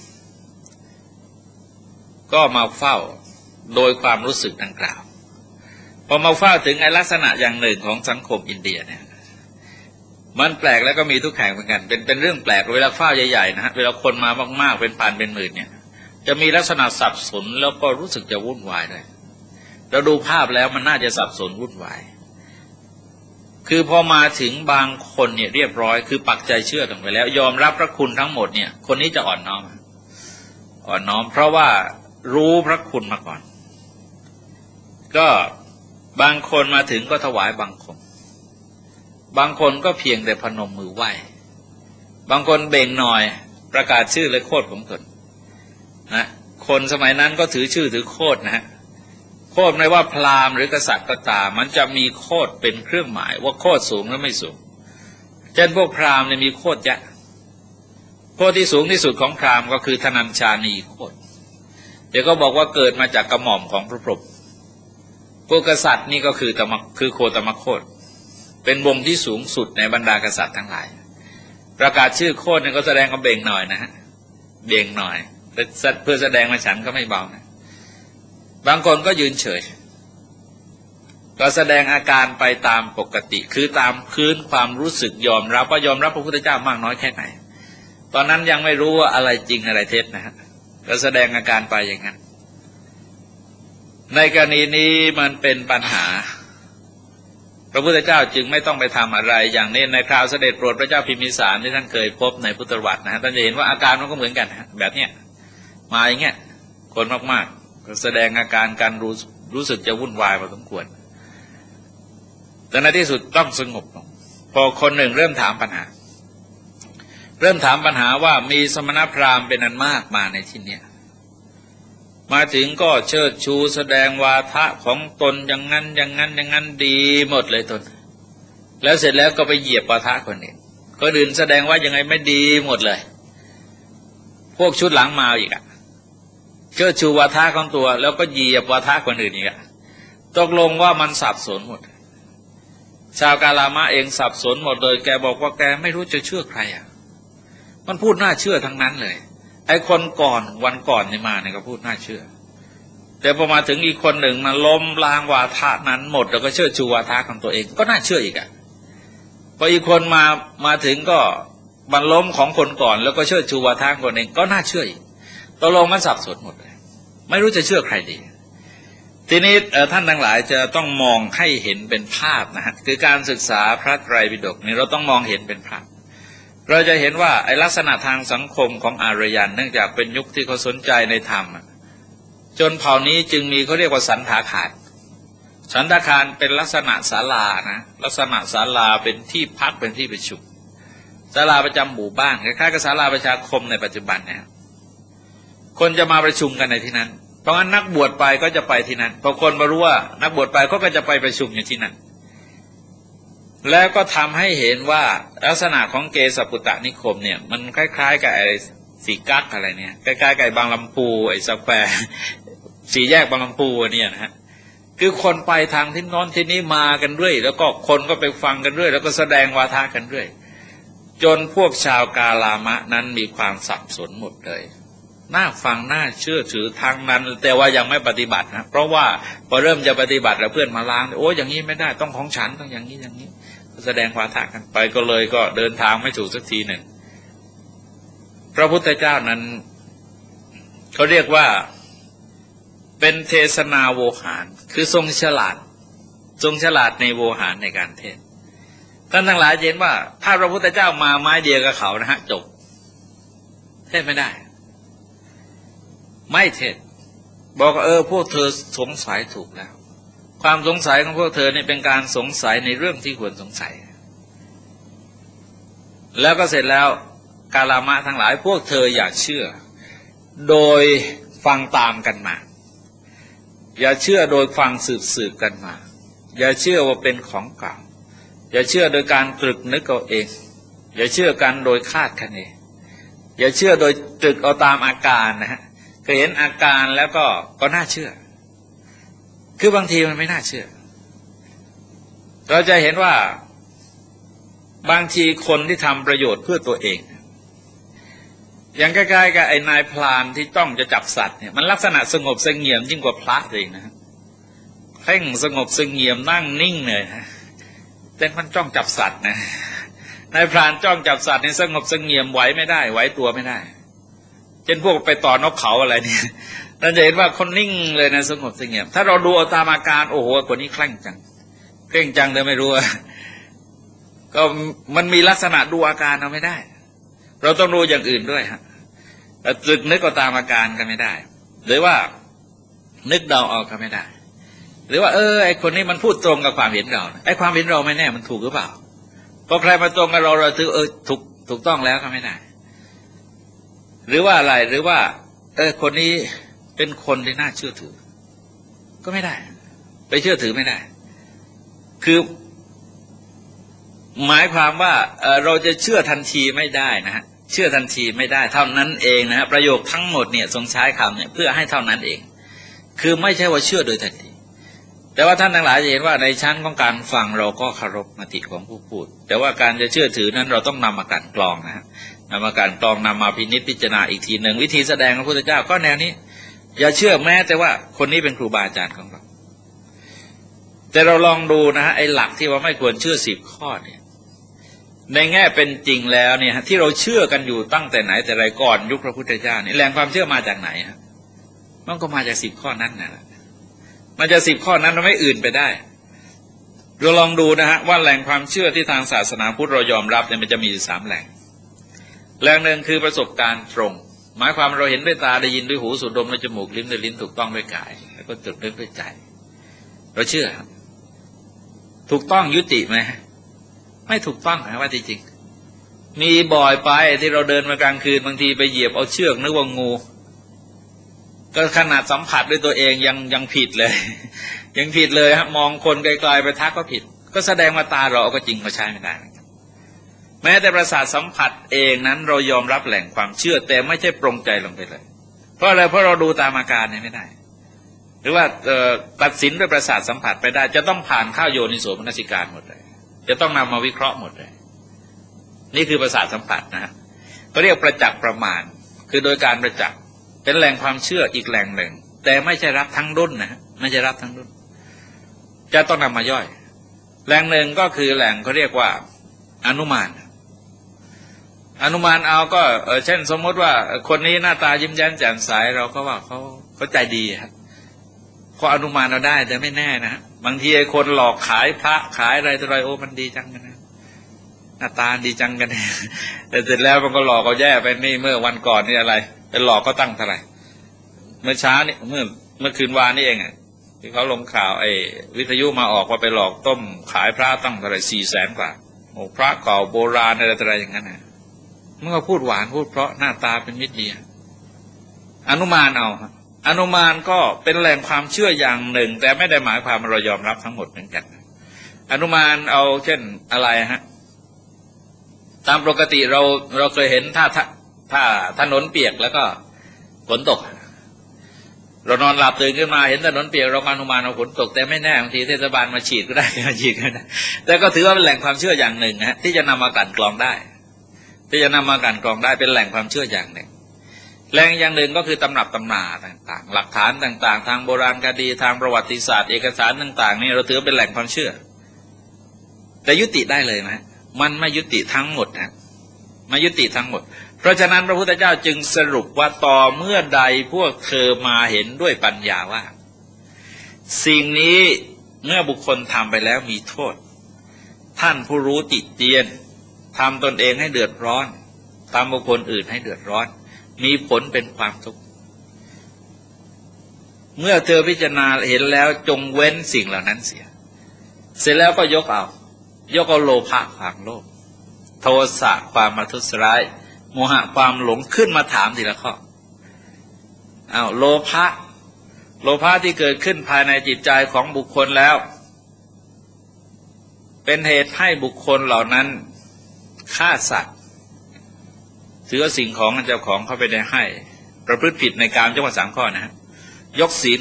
ก็มาเฝ้าโดยความรู้สึกดังกล่าวพอมาเฝ้าถึงไอ้ลักษณะอย่างหนึ่งของสังคมอินเดียเนี่ยมันแปลกแล้วก็มีทุกแห่งเหมือนกันเป็นเรื่องแปลกเวลาเฝ้าใหญ่ๆนะฮะเวลาคนมามากๆเป็นพันเป็นหมื่นเนี่ยจะมีลักษณะสับสนแล้วก็รู้สึกจะวุ่นวายเลยเราดูภาพแล้วมันน่าจะสับสนวุ่นวายคือพอมาถึงบางคนเนี่ยเรียบร้อยคือปักใจเชื่อถึงไปแล้วยอมรับพระคุณทั้งหมดเนี่ยคนนี้จะอ่อนน้อมเพราะว่ารู้พระคุณมาก่อนก็บางคนมาถึงก็ถวายบังคมบางคนก็เพียงแต่พนมมือไหว้บางคนเบ่งหน่อยประกาศชื่อและโคดของตนนะคนสมัยนั้นก็ถือชื่อถือโคดนะฮะโคดไม่ว่าพราหมณ์หรือกษัตริย์ก็ตามมันจะมีโคดเป็นเครื่องหมายว่าโคดสูงหรือไม่สูงเช่นพวกพราหมณ์เนี่ยมีโคดยะโคดที่สูงที่สุดของพราหมณ์ก็คือธนัญชานีโคดเดี๋ยวก็บอกว่าเกิดมาจากกระหม่อมของพระพรหมพวกกษัตริย์นี่ก็คือโคตมโคดเป็นวงที่สูงสุดในบรรดากษัตริย์ทั้งหลายประกาศชื่อโคดเนี่ยก็แสดงว่าเบ่งหน่อยนะฮะเบ่งหน่อยเพื่อแสดงว่าฉันก็ไม่เบานะบางคนก็ยืนเฉยก็แสดงอาการไปตามปกติคือตามพื้นความรู้สึกยอมรับว่ายอมรับพระพุทธเจ้ามากน้อยแค่ไหนตอนนั้นยังไม่รู้ว่าอะไรจริงอะไรเท็จนะฮะก็แสดงอาการไปอย่างนั้นในกรณีนี้มันเป็นปัญหาพระพุทธเจ้าจึงไม่ต้องไปทำอะไรอย่างนี้ในคราวเสด็จโปรดพระเจ้าพิมพิสารที่ท่านเคยพบในพุทธประวัตินะฮะท่านจะเห็นว่าอาการมันก็เหมือนกันแบบเนี้ยมาอย่างเงี้ยคนมากๆก็แสดงอาการการรู้สึกจะวุ่นวายพอสมควรแต่ในที่สุดต้องสงบลงพอคนหนึ่งเริ่มถามปัญหาว่ามีสมณพราหมณ์เป็นอันมากมาในที่เนี้ยมาถึงก็เชิดชูแสดงวาทะของตนอย่างนั้นดีหมดเลยตนแล้วเสร็จแล้วก็ไปเหยียบวาทะคนอื่นแสดงว่ายังไงไม่ดีหมดเลยพวกชุดหลังมาอีกเชิดชูวาทะของตัวแล้วก็เหยียบวาทะคนอื่นอีกตกลงว่ามันสับสนหมดชาวกาลามะเองสับสนหมดเลยแกบอกว่าแกไม่รู้จะเชื่อใครมันพูดน่าเชื่อทั้งนั้นเลยไอ้คนก่อนวันก่อนนี่มาเนี่ยก็พูดน่าเชื่อแต่พอมาถึงอีกคนหนึ่งมาล้มล้างวาทะนั้นหมดแล้วก็เชื่อชูวาทะของตัวเองก็น่าเชื่ออีกพออีกคนมาถึงก็มันล้มของคนก่อนแล้วก็เชื่อชูวาทะคนเองก็น่าเชื่ออีกตกลงมันสับสนหมดเลยไม่รู้จะเชื่อใครดีทีนี้ท่านทั้งหลายจะต้องมองให้เห็นเป็นภาพนะฮะคือการศึกษาพระไตรปิฎกนี่เราต้องมองเห็นเป็นภาพเราจะเห็นว่าไอ้ลักษณะทางสังคมของอารยันเนื่องจากเป็นยุคที่เขาสนใจในธรรมจนเผ่านี้จึงมีเขาเรียกว่าสันทาคารสันทาคารเป็นลักษณะศาลานะลักษณะศาลาเป็นที่พักเป็นที่ประชุมศาลาประจำหมู่บ้านคล้ายๆกับศาลาประชาคมในปัจจุบันเนี่ยคนจะมาประชุมกันในที่นั้นเพราะงั้นนักบวชไปก็จะไปที่นั่นพอคนมารู้ว่านักบวชไปเขาก็จะไปประชุมอยู่ที่นั่นแล้วก็ทำให้เห็นว่าลักษณะของเกสปุตตนิคมเนี่ยมันคล้ายๆกับไอ้สีกั๊กอะไรเนี่ยคล้ายๆกับบางลำพูไอ้สแควร์สี่แยกบางลำพูเนี่ยนะฮะคือคนไปทางที่โน้นที่นี้มากันเรื่อยแล้วก็คนก็ไปฟังกันเรื่อยแล้วก็แสดงวาทะกันเรื่อยจนพวกชาวกาลามะนั้นมีความสับสนหมดเลยน่าฟังน่าเชื่อถือทางนั้นแต่ว่ายังไม่ปฏิบัตินะเพราะว่าพอเริ่มจะปฏิบัติแล้วเพื่อนมาล้างโอ้อย่างนี้ไม่ได้ต้องของฉันต้องอย่างนี้อย่างนี้แสดงวาทะกันไปก็เลยก็เดินทางไม่ถูกสักทีหนึ่งพระพุทธเจ้านั้นเขาเรียกว่าเป็นเทศนาโวหารคือทรงฉลาดในโวหารในการเทศท่านทั้งหลายเห็นว่าถ้าพระพุทธเจ้ามาไม้เดียวกับเขานะฮะจบเทศไม่ได้ไม่เทศบอกพวกเธอสงสัยถูกแล้วความสงสัยของพวกเธอนี่เป็นการสงสัยในเรื่องที่ควรสงสัยแล้วก็เสร็จแล้วกาลามะทั้งหลายพวกเธออย่าเชื่อโดยฟังตามกันมาอย่าเชื่อโดยฟังสืบกันมาอย่าเชื่อว่าเป็นของเก่าอย่าเชื่อโดยการตรึกนึกเอาเองอย่าเชื่อกันโดยคาดคะเนอย่าเชื่อโดยตรึกเอาตามอาการนะฮะเคยเห็นอาการแล้วก็น่าเชื่อคือบางทีมันไม่น่าเชื่อเราจะเห็นว่าบางทีคนที่ทำประโยชน์เพื่อตัวเองอย่างใกล้ๆกับไอ้นายพรานที่ต้องจะจับสัตว์เนี่ยมันลักษณะสงบเสงี่ยมยิ่งกว่าพระเองนะเพ่งสงบเสงี่ยมนั่งนิ่งเลยนะแต่มันจ้องจับสัตว์นะนายพรานจ้องจับสัตว์นี่สงบเสงี่ยมไหวไม่ได้ไหวตัวไม่ได้เช่นพวกไปต่อนกเขาอะไรเนี่ยเราจะเห็นว่าคนนิ่งเลยนะสงบเสงี่ยมถ้าเราดูเอาตามอาการโอ้โหคนนี้เคร่งจังแต่ไม่รู้ก็มันมีลักษณะดูอาการเราไม่ได้เราต้องดูอย่างอื่นด้วยฮะแต่ตึกนึกเอาตามอาการกันไม่ได้หรือว่านึกเดาออกกันไม่ได้หรือว่าไอคนนี้มันพูดตรงกับความเห็นเราไอความเห็นเราไม่แน่มันถูกหรือเปล่าพอใครมาตรงกับเราถือถูกต้องแล้วก็ไม่ได้หรือว่าอะไรหรือว่าคนนี้เป็นคนที่น่าเชื่อถือก็ไม่ได้ไปเชื่อถือไม่ได้คือหมายความว่าเราจะเชื่อทันทีไม่ได้นะฮะเชื่อทันทีไม่ได้เท่านั้นเองนะฮะประโยคทั้งหมดเนี่ยทรงใช้คำเนี่ยเพื่อให้เท่านั้นเองคือไม่ใช่ว่าเชื่อโดยทันทีแต่ว่าท่านทั้งหลายจะเห็นว่าในชั้นของการฟังเราก็เคารพมติของผู้พูดแต่ว่าการจะเชื่อถือนั้นเราต้องนำมากันกรองนะฮะนำมากันกรองนำมาพินิจพิจารณาอีกทีหนึ่งวิธีแสดงของพระพุทธเจ้าก็แนวนี้อย่าเชื่อแม้แต่ว่าคนนี้เป็นครูบาอาจารย์ของเราแต่เราลองดูนะฮะไอ้หลักที่ว่าไม่ควรเชื่อ10 ข้อเนี่ยในแง่เป็นจริงแล้วเนี่ยที่เราเชื่อกันอยู่ตั้งแต่ไหนแต่ไรก่อนยุคพระพุทธเจ้านี่แหล่งความเชื่อมาจากไหนฮะมันก็มาจาก10 ข้อนั้นนะมันจะ10 ข้อนั้นเราไม่อื่นไปได้เราลองดูนะฮะว่าแหล่งความเชื่อที่ทางศาสนาพุทธเรายอมรับเนี่ยมันจะมีอยู่3 แหล่งหนึ่งคือประสบการณ์ตรงหมายความเราเห็นด้วยตาได้ยินด้วยหูสูดดมด้วยจมูกลิ้มด้วยลิ้นถูกต้องด้วยกายแล้วก็ตรึกนึกด้วยใจเราเชื่อถูกต้องยุติไหมไม่ถูกต้องนะว่าจริงๆมีบ่อยไปที่เราเดินมากลางคืนบางทีไปเหยียบเอาเชือกนึกว่างูก็ขนาดสัมผัสด้วยตัวเองยังผิดเลยยังผิดเลยฮะมองคนไกลๆไปทักก็ผิดก็แสดงว่าตาเราก็จริงมาใช้ไม่ได้แม้แต่ประสาทสัมผัสเองนั้นเรายอมรับแหล่งความเชื่อแต่ไม่ใช่ปรงใจลงไปเลยเพราะอะไรเพราะเราดูตามอาการเนี่ยไม่ได้หรือว่าตัดสินด้วยประสาทสัมผัสไปได้จะต้องผ่านข้าวโยนิโสมนสิการหมดเลยจะต้องนำมาวิเคราะห์หมดเลยนี่คือประสาทสัมผัสนะฮะเขาเรียกประจักษ์ประมาณคือโดยการประจักษ์เป็นแหล่งความเชื่ออีกแหล่งหนึ่งแต่ไม่ใช่รับทั้งรุ่นนะไม่ใช่รับทั้งรุ่นจะต้องนำมาย่อยแหล่งหนึ่งก็คือแหล่งเขาเรียกว่าอนุมานเอาก็เช่นสมมติว่าคนนี้หน้าตายิ้มแย้มแจ่มใสเราก็ว่าเขาใจดีครับพออนุมานเราได้แต่ไม่แน่นะบางทีไอ้คนหลอกขายพระขายอะไรต่ออะไรโอ้มันดีจังกันนะหน้าตาดีจังกันแต่เสร็จแล้วมันก็หลอกเขาแย่ไปนี่เมื่อวันก่อนนี่อะไรเป็นหลอกก็ตั้งเท่าไหร่เมื่อเช้านี่เมื่อคืนวานนี่เองที่เขาลงข่าวไอ้วิทยุมาออกว่าไปหลอกต้มขายพระตั้งเท่าไหร่400,000 กว่าโอ้พระเก่าโบราณอะไรอย่างนั้นนะเมื่อพูดหวานพูดเพราะหน้าตาเป็นมิตรดีอนุมานเอาอนุมานก็เป็นแหล่งความเชื่ออย่างหนึ่งแต่ไม่ได้หมายความว่าเรายอมรับทั้งหมดเหมือนกันอนุมานเอาเช่นอะไรฮะตามปกติเราเคยเห็นถ้าถนนเปียกแล้วก็ฝนตกเรานอนหลับตื่นขึ้นมาเห็นถนนเปียกเราอนุมานเอาฝนตกแต่ไม่แน่บางทีเทศบาลมาฉีดก็ได้มาฉีดก็ได้แต่ก็ถือว่าเป็นแหล่งความเชื่ออย่างหนึ่งฮะที่จะนำมากลั่นกรองได้เป็นแหล่งความเชื่ออย่างหนึ่งแหล่งอย่างหนึ่งก็คือตำรับตำนาต่างๆหลักฐานต่างๆทางโบราณคดีทางประวัติศาสตร์เอกสารต่างๆนี่เราถือเป็นแหล่งความเชื่อแต่ยุติได้เลยไหมมันไม่ยุติทั้งหมดนะไม่ยุติทั้งหมดเพราะฉะนั้นพระพุทธเจ้าจึงสรุปว่าต่อเมื่อใดพวกเธอมาเห็นด้วยปัญญาว่าสิ่งนี้เมื่อบุคคลทำไปแล้วมีโทษท่านผู้รู้ติเตียนทำตนเองให้เดือดร้อนทำบุคคลอื่นให้เดือดร้อนมีผลเป็นความทุกข์เมื่อเธอพิจารณาเห็นแล้วจงเว้นสิ่งเหล่านั้นเสียเสร็จแล้วก็ยกเอาโลภะความโลภโทสะความประทุษร้ายโมหะความหลงขึ้นมาถามทีละข้อโลภะที่เกิดขึ้นภายในจิตใจของบุคคลแล้วเป็นเหตุให้บุคคลเหล่านั้นฆ่าสัตว์ถือสิ่งของเจ้าของเข้าไปได้ให้ประพฤติผิดในการยกมา3 ข้อนะยกศีล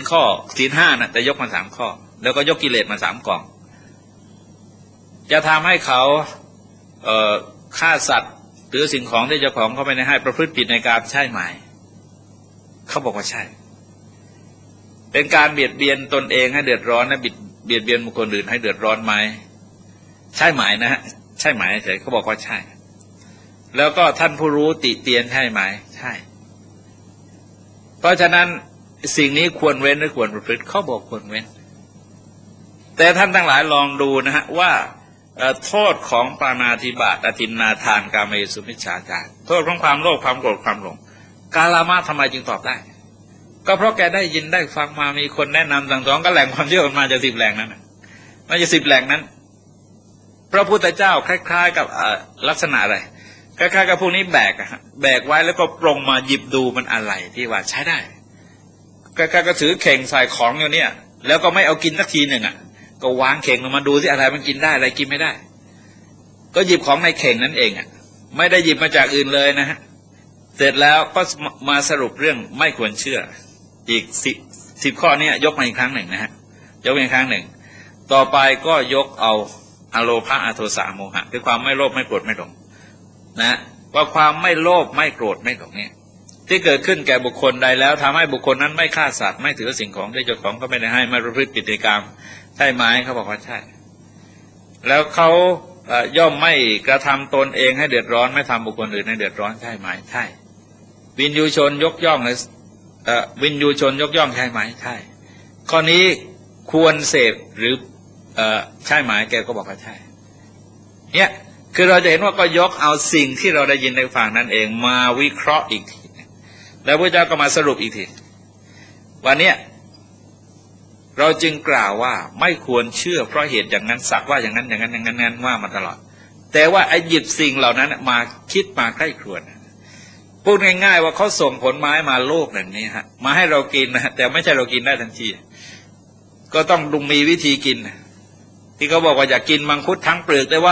5นะแต่ยกมา3 ข้อแล้วก็ยกกิเลสมา3 กองจะทำให้เขาฆ่าสัตว์ถือสิ่งของที่เจ้าของเข้าไปได้ให้ประพฤติผิดในการใช่ไหมเขาบอกว่าใช่เป็นการเบียดเบียนตนเองให้เดือดร้อนและเบียดเบียนบุคคลอื่นให้เดือดร้อนไหมใช่ไหมนะฮะใช่ไหมเฉยเขาบอกว่าใช่แล้วก็ท่านผู้รู้ติเตียนใช่ไหมใช่เพราะฉะนั้นสิ่งนี้ควรเว้นหรือควรประพฤติเขาบอกควรเว้นแต่ท่านทั้งหลายลองดูนะฮะว่าโทษของปาณาติบาตอทินนาทานกาเมสุมิจฉาจารโทษของความโลภความโกรธความหลงกาลามะทำไมจึงตอบได้ก็เพราะแกได้ยินได้ฟังมามีคนแนะนำสั่งสอนก็แหล่งความเชื่อมันมาจาก10 แหล่งนั้นมันจะ10 แหล่งนั้นพระพุทธเจ้าคล้ายๆกับลักษณะอะไรคล้ายๆกับพวกนี้แบกไว้แล้วก็ปรงมาหยิบดูมันอะไรที่ว่าใช้ได้คล้ายๆก็ถือเข่งใส่ของอยู่เนี่ยแล้วก็ไม่เอากินสักทีหนึ่งก็วางเข่งลงมาดูที่อะไรมันกินได้อะไรกินไม่ได้ก็หยิบของในเข่งนั้นเองไม่ได้หยิบมาจากอื่นเลยนะฮะเสร็จแล้วก็มาสรุปเรื่องไม่ควรเชื่ออีก10 ข้อนี้ยกมาอีกครั้งหนึ่งนะฮะยกอีกครั้งหนึ่งต่อไปก็ยกเอาอโลภะอโทสะโมหะคือความไม่โลภไม่โกรธไม่หลงนะว่าความไม่โลภไม่โกรธไม่หลงเนี่ยที่เกิดขึ้นแก่บุคคลใดแล้วทำให้บุคคลนั้นไม่ฆ่าสัตว์ไม่ถือสิ่งของที่เจ้าของก็ไม่ได้ให้ไม่ประพฤติผิดในกรรมใช่ไหมเขาบอกว่าใช่แล้วเขาย่อมไม่กระทำตนเองให้เดือดร้อนไม่ทำบุคคลอื่นให้เดือดร้อนใช่ไหมใช่วินยูชนยกย่องวินยูชนยกย่องใช่ไหมใช่ข้อนี้ควรเสพหรือใช่ไหมแกก็บอกว่าใช่เนี่ยคือเราจะเห็นว่าก็ยกเอาสิ่งที่เราได้ยินได้ฟังนั่นเองมาวิเคราะห์อีกทีแล้วพระเจ้าก็มาสรุปอีกทีวันนี้เราจึงกล่าวว่าไม่ควรเชื่อเพราะเหตุอย่างนั้นสักว่าอย่างนั้นอย่างนั้นอย่างนั้นว่ามาตลอดแต่ว่าไอ้หยิบสิ่งเหล่านั้นมาคิดมาใกล้ครวญพูดง่ายๆว่าเขาส่งผลไม้มาโลกอย่างนี้ฮะมาให้เรากินนะแต่ไม่ใช่เรากินได้ทันทีก็ต้องมีวิธีกินที่เขาบอกว่าอยากกินมังคุดทั้งเปลือกแต่ว่าเ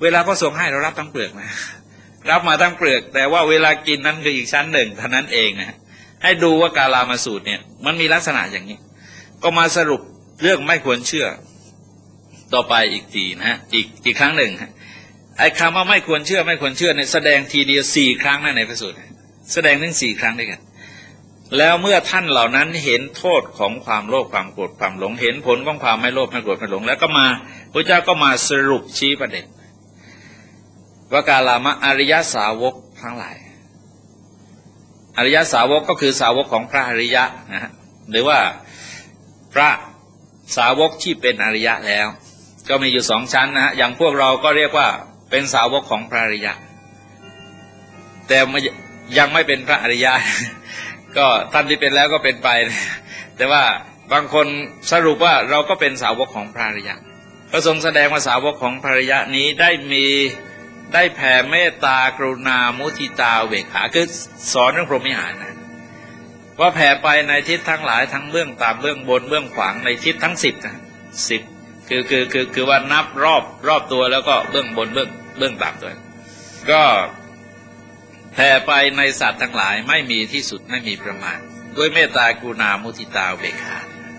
เวลาพระสงฆ์ให้เรารับทั้งเปลือกนะรับมาทั้งเปลือกแต่ว่าเวลากินนั้นคืออีกชั้นหนึ่งเท่านั้นเองนะให้ดูว่ากาลามาสูตรเนี่ยมันมีลักษณะอย่างนี้ก็มาสรุปเรื่องไม่ควรเชื่อต่อไปอีกทีนะฮะอีกครั้งหนึ่งไอ้คำว่าไม่ควรเชื่อไม่ควรเชื่อเนี่ยแสดงทีเดียว4 ครั้งนะในพระสูตรแสดงถึง4 ครั้งด้วยกันแล้วเมื่อท่านเหล่านั้นเห็นโทษของความโลภความโกรธความหลงเห็นผลของความไม่โลภไม่โกรธไม่หลงแล้วก็มาพระเจ้าก็มาสรุปชี้ประเด็นว่ากาลามะอริยสาวกทั้งหลายอริยสาวกก็คือสาวกของพระอริยะนะฮะหรือว่าพระสาวกที่เป็นอริยะแล้วก็มีอยู่2 ชั้นนะฮะอย่างพวกเราก็เรียกว่าเป็นสาวกของพระอริยะแต่ยังไม่เป็นพระอริยะก็ท่านที่เป็นแล้วก็เป็นไปแต่ว่าบางคนสรุปว่าเราก็เป็นสาวกของพระอริยะพระทรงแสดงว่าสาวกของพระอริยะนี้ได้แผ่เมตตากรุณามุทิตาเวขาคือสอนเรื่องพรหมวิหารนะว่าแผ่ไปในทิศทั้งหลายทั้งเบื้องต่ำเบื้องบนเบื้องขวางในทิศทั้ง10นะ10คือว่านับรอบตัวแล้วก็เบื้องบนเบื้องต่ำด้วยก็แผ่ไปในสัตว์ทั้งหลายไม่มีที่สุดไม่มีประมาณด้วยเมตตากรุณามุทิตาเวขา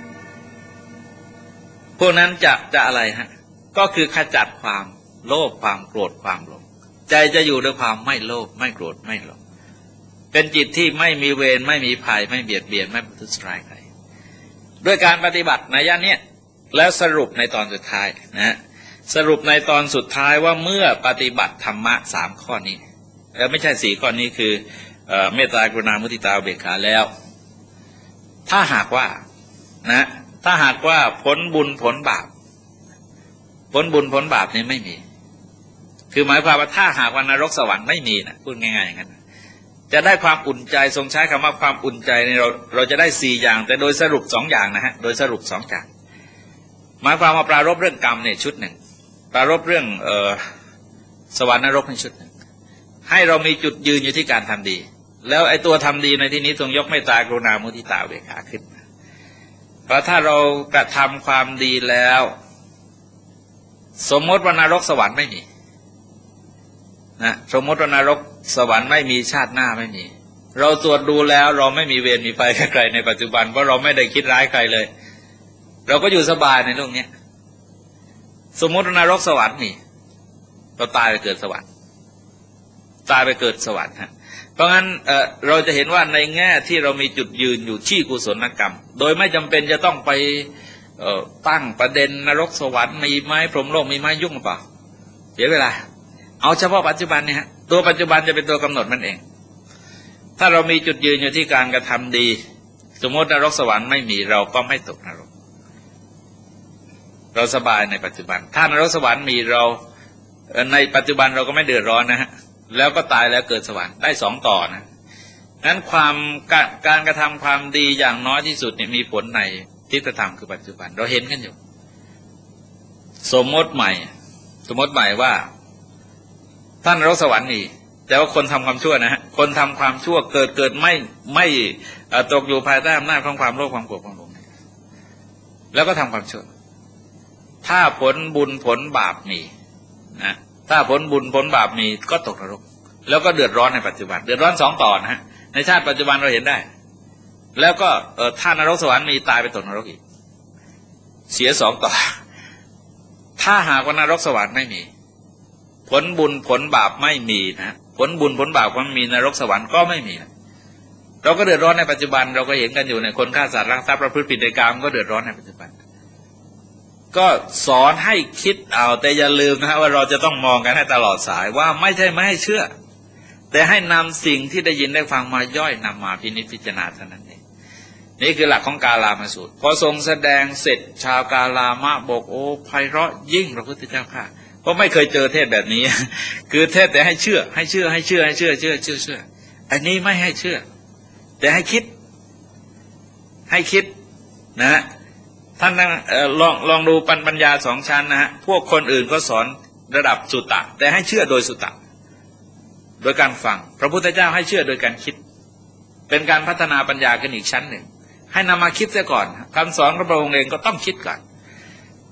พวกนั้นจะอะไรฮะก็คือขจัดความโลภความโกรธความหลงใจจะอยู่ด้วยความไม่โลภไม่โกรธไม่หลงเป็นจิตที่ไม่มีเวรไม่มีภัยไม่เบียดเบียนไม่ประทุษร้ายใครด้วยการปฏิบัติในย่านนี้แล้วสรุปในตอนสุดท้ายนะสรุปในตอนสุดท้ายว่าเมื่อปฏิบัติธรรมะ3 ข้อนี้แล้วไม่ใช่4 ข้อนี้คือเมตตากรุณามุทิตาเบกขาแล้วถ้าหากว่านะถ้าหากว่าผลบุญผลบาปผลบุญผลบาปนี้ไม่มีคือหมายความว่าถ้าหากว่านรกสวรรค์ไม่มีนะพูดง่ายๆอย่างนั้นจะได้ความอุ่นใจทรงใช้คำว่าความอุ่นใจในเราจะได้4 อย่างแต่โดยสรุป2 อย่างนะฮะโดยสรุป2 อย่างหมายความว่าปรารภเรื่องกรรมเนี่ยชุดหนึ่งปรารภเรื่องสวรรค์นรกในชุดหนึ่งให้เรามีจุดยืนอยู่ที่การทำดีแล้วไอ้ตัวทำดีในที่นี้ทรงยกเมตตากรุณามุทิตาเวขาขึ้นเพราะถ้าเรากระทำความดีแล้วสมมติว่านรกสวรรค์ไม่มีนะสมมติว่านรกสวรรค์ไม่มีชาติหน้าไม่มีเราตรวจดูแล้วเราไม่มีเวรมีภัยกับใครในปัจจุบันเพราะเราไม่ได้คิดร้ายใครเลยเราก็อยู่สบายในโลกนี้สมมติว่านรกสวรรค์มีเราตายไปเกิดสวรรค์ตายไปเกิดสวรรค์ฮะเพราะงั้นเราจะเห็นว่าในแง่ที่เรามีจุดยืนอยู่ที่กุศลกรรมโดยไม่จำเป็นจะต้องไปตั้งประเด็นนรกสวรรค์มีไหมพรหมโลกมีไหมยุ่งหรือเปล่าเสียเวลาเอาเฉพาะปัจจุบันเนี่ยฮะตัวปัจจุบันจะเป็นตัวกำหนดมันเองถ้าเรามีจุดยืนอยู่ที่การกระทำดีสมมตินรกสวรรค์ไม่มีเราก็ไม่ตกนรกเราสบายในปัจจุบันถ้านรกสวรรค์มีเราในปัจจุบันเราก็ไม่เดือดร้อนนะฮะแล้วก็ตายแล้วเกิดสวรรค์ได้2 ต่อนะนั้นการกระทำความดีอย่างน้อยที่สุดเนี่ยมีผลในทิฏฐธรรมคือปัจจุบันเราเห็นกันอยู่สมมติใหม่ว่าท่านนรกสวรรค์นี่แต่ว่าคนทำความชั่วนะฮะคนทำความชั่วเกิดไม่ตกอยู่ภายใต้อำนาจของความโลภความโกรธความหลงแล้วก็ทำความชั่วถ้าผลบุญผลบาปมีนะถ้าผลบุญผลบาปมีก็ตกนรกแล้วก็เดือดร้อนในปัจจุบันเดือดร้อน2 ต่อนะฮะในชาติปัจจุบันเราเห็นได้แล้วก็ถ้านรกสวรรค์มีตายไปตกนรกอีกเสีย2 ต่อถ้าหากว่านรกสวรรค์ไม่มีผลบุญผลบาปไม่มีนะผลบุญผลบาปก็ไม่มีนรกสวรรค์ก็ไม่มีเราก็เดือดร้อนในปัจจุบันเราก็เห็นกันอยู่ในคนฆ่าสัตว์รักทรัพย์ประพฤติผิดในกามก็เดือดร้อนในปัจจุบันก็สอนให้คิดเอาแต่อย่าลืมนะว่าเราจะต้องมองกันให้ตลอดสายว่าไม่ใช่ไม่ให้เชื่อแต่ให้นำสิ่งที่ได้ยินได้ฟังมาย่อยนำมาพินิจพิจารณาเท่านั้นเองนี่คือหลักของกาลามสูตรพอทรงแสดงเสร็จชาวกาลามะบอกโอ้ไพเราะยิ่งพระพุทธเจ้าข้าเพราะไม่เคยเจอเทศแบบนี้คือเทศแต่ให้เชื่ออันนี้ไม่ให้เชื่อแต่ให้คิดนะท่านลองดูปัญญา2 ชั้นนะฮะพวกคนอื่นก็สอนระดับสุตตะแต่ให้เชื่อโดยสุตตะโดยการฟังพระพุทธเจ้าให้เชื่อโดยการคิดเป็นการพัฒนาปัญญากันอีกชั้นหนึ่งให้นำมาคิดเสียก่อนคำสอนของพระองค์เองก็ต้องคิดก่อน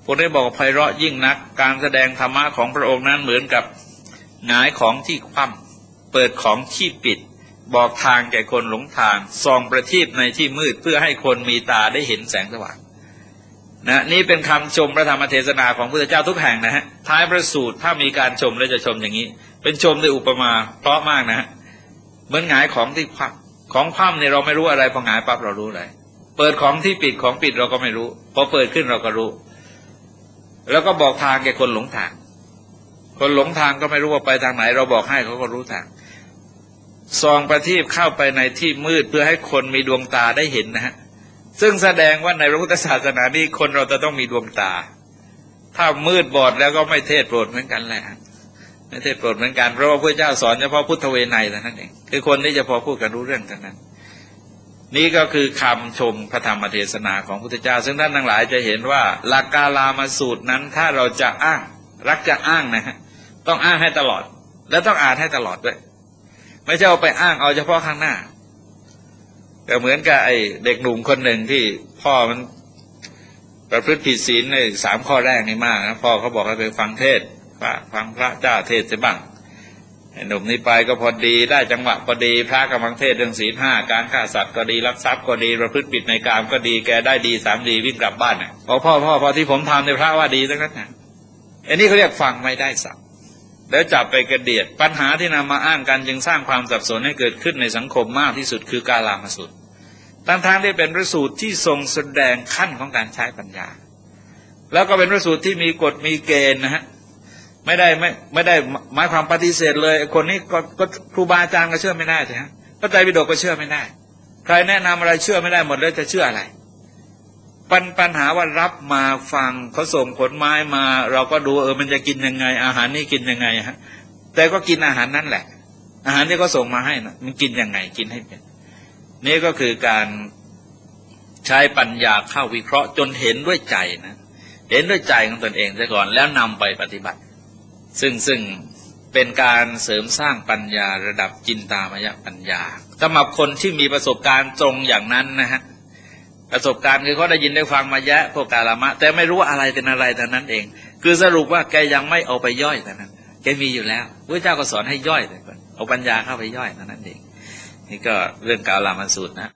พวกนี้บอกไพเราะยิ่งนักการแสดงธรรมะของพระองค์นั้นเหมือนกับหงายของที่คว่ำเปิดของที่ปิดบอกทางแก่คนหลงทางส่องประทีปในที่มืดเพื่อให้คนมีตาได้เห็นแสงสว่างนะนี่เป็นคำชมพระธรรมเทศนาของพระพุทธเจ้าทุกแห่งนะฮะท้ายพระสูตรถ้ามีการชมแล้วจะชมอย่างนี้เป็นชมด้วยอุปมาเพราะมากนะฮะเหมือนหงายของที่คว่ำของคว่ำเนี่ยเราไม่รู้อะไรพอหงายปั๊บเรารู้เลยเปิดของที่ปิดของปิดเราก็ไม่รู้พอเปิดขึ้นเราก็รู้แล้วก็บอกทางแก่คนหลงทางคนหลงทางก็ไม่รู้ว่าไปทางไหนเราบอกให้เขาก็รู้ทางส่องประทีปเข้าไปในที่มืดเพื่อให้คนมีดวงตาได้เห็นนะฮะซึ่งแสดงว่าในพระพุทธศาสนานี้คนเราจะต้องมีดวงตาถ้ามืดบอดแล้วก็ไม่เทศโปรดเหมือนกันแหละไม่เทศโปรดเหมือนกันเพราะว่าพระเจ้าสอนเฉพาะพุทธเวไนยเท่านั้นเองคือคนที่จะพอพูดกันรู้เรื่องเท่านั้นนี่ก็คือคำชมพระธรรมเทศนาของพระพุทธเจ้าซึ่งท่านทั้งหลายจะเห็นว่าหลักกาลามาสูตรนั้นถ้าเราจะอ้างรักจะอ้างนะฮะต้องอ้างให้ตลอดและต้องอ่านให้ตลอดด้วยไม่ใช่เอาไปอ้างเอาเฉพาะข้างหน้าก็เหมือนกับไอ้เด็กหนุ่มคนหนึ่งที่พ่อมันประพฤติผิดศีลใน3 ข้อแรกนี่มากนะพ่อเขาบอกให้ไปฟังเทศฟังพระเจ้าเทศน์บ้างไอ้หนุ่มนี่ไปก็พอดีได้จังหวะพอดีพระกำลังเทศน์เรื่องศีล 5การฆ่าสัตว์ก็ดีลักทรัพย์ก็ดีประพฤติผิดในกามก็ดีแกได้ดี3 ดีวิ่งกลับบ้านน่ะพ่อที่ผมทำในพระว่าดีทั้งนั้นนะอันนี้เขาเรียกฟังไม่ได้สับแล้วจับไปกระเดียดปัญหาที่นำมาอ้างกันจึงสร้างความสับสนให้เกิดขึ้นในสังคมมากที่สุดคือกาลามสูตรทางที่เป็นพระสูตรที่ทรงแสดงขั้นของการใช้ปัญญาแล้วก็เป็นพระสูตรที่มีกฎมีเกณฑ์นะฮะไม่ได้หมายความปฏิเสธเลยคนนี้ก็ครูบาอาจารย์ก็เชื่อไม่ได้ใช่ไหมพระไตรปิฎกก็เชื่อไม่ได้ใครแนะนำอะไรเชื่อไม่ได้หมดเลยจะเชื่ออะไรปัญหาว่ารับมาฟังเขาส่งผลไม้มาเราก็ดูมันจะกินยังไงอาหารนี่กินยังไงฮะแต่ก็กินอาหารนั่นแหละอาหารที่เขาส่งมาให้นะมันกินยังไงกินให้เป็นนี่ก็คือการใช้ปัญญาเข้าวิเคราะห์จนเห็นด้วยใจนะเห็นด้วยใจของตนเองซะก่อนแล้วนำไปปฏิบัติซึ่งเป็นการเสริมสร้างปัญญาระดับจินตามยปัญญาสำหรับคนที่มีประสบการณ์ตรงอย่างนั้นนะฮะประสบการณ์คือเขาได้ยินได้ฟังมาแยะพวกกาลามะแต่ไม่รู้อะไรเป็นอะไรแต่นั้นเองคือสรุปว่าแกยังไม่เอาไปย่อยแต่นั้นแกมีอยู่แล้วพระเจ้าก็สอนให้ย่อยแต่ก่อนเอาปัญญาเข้าไปย่อยแต่นั้นเองนี่ก็เรื่องกาลามสูตรนะ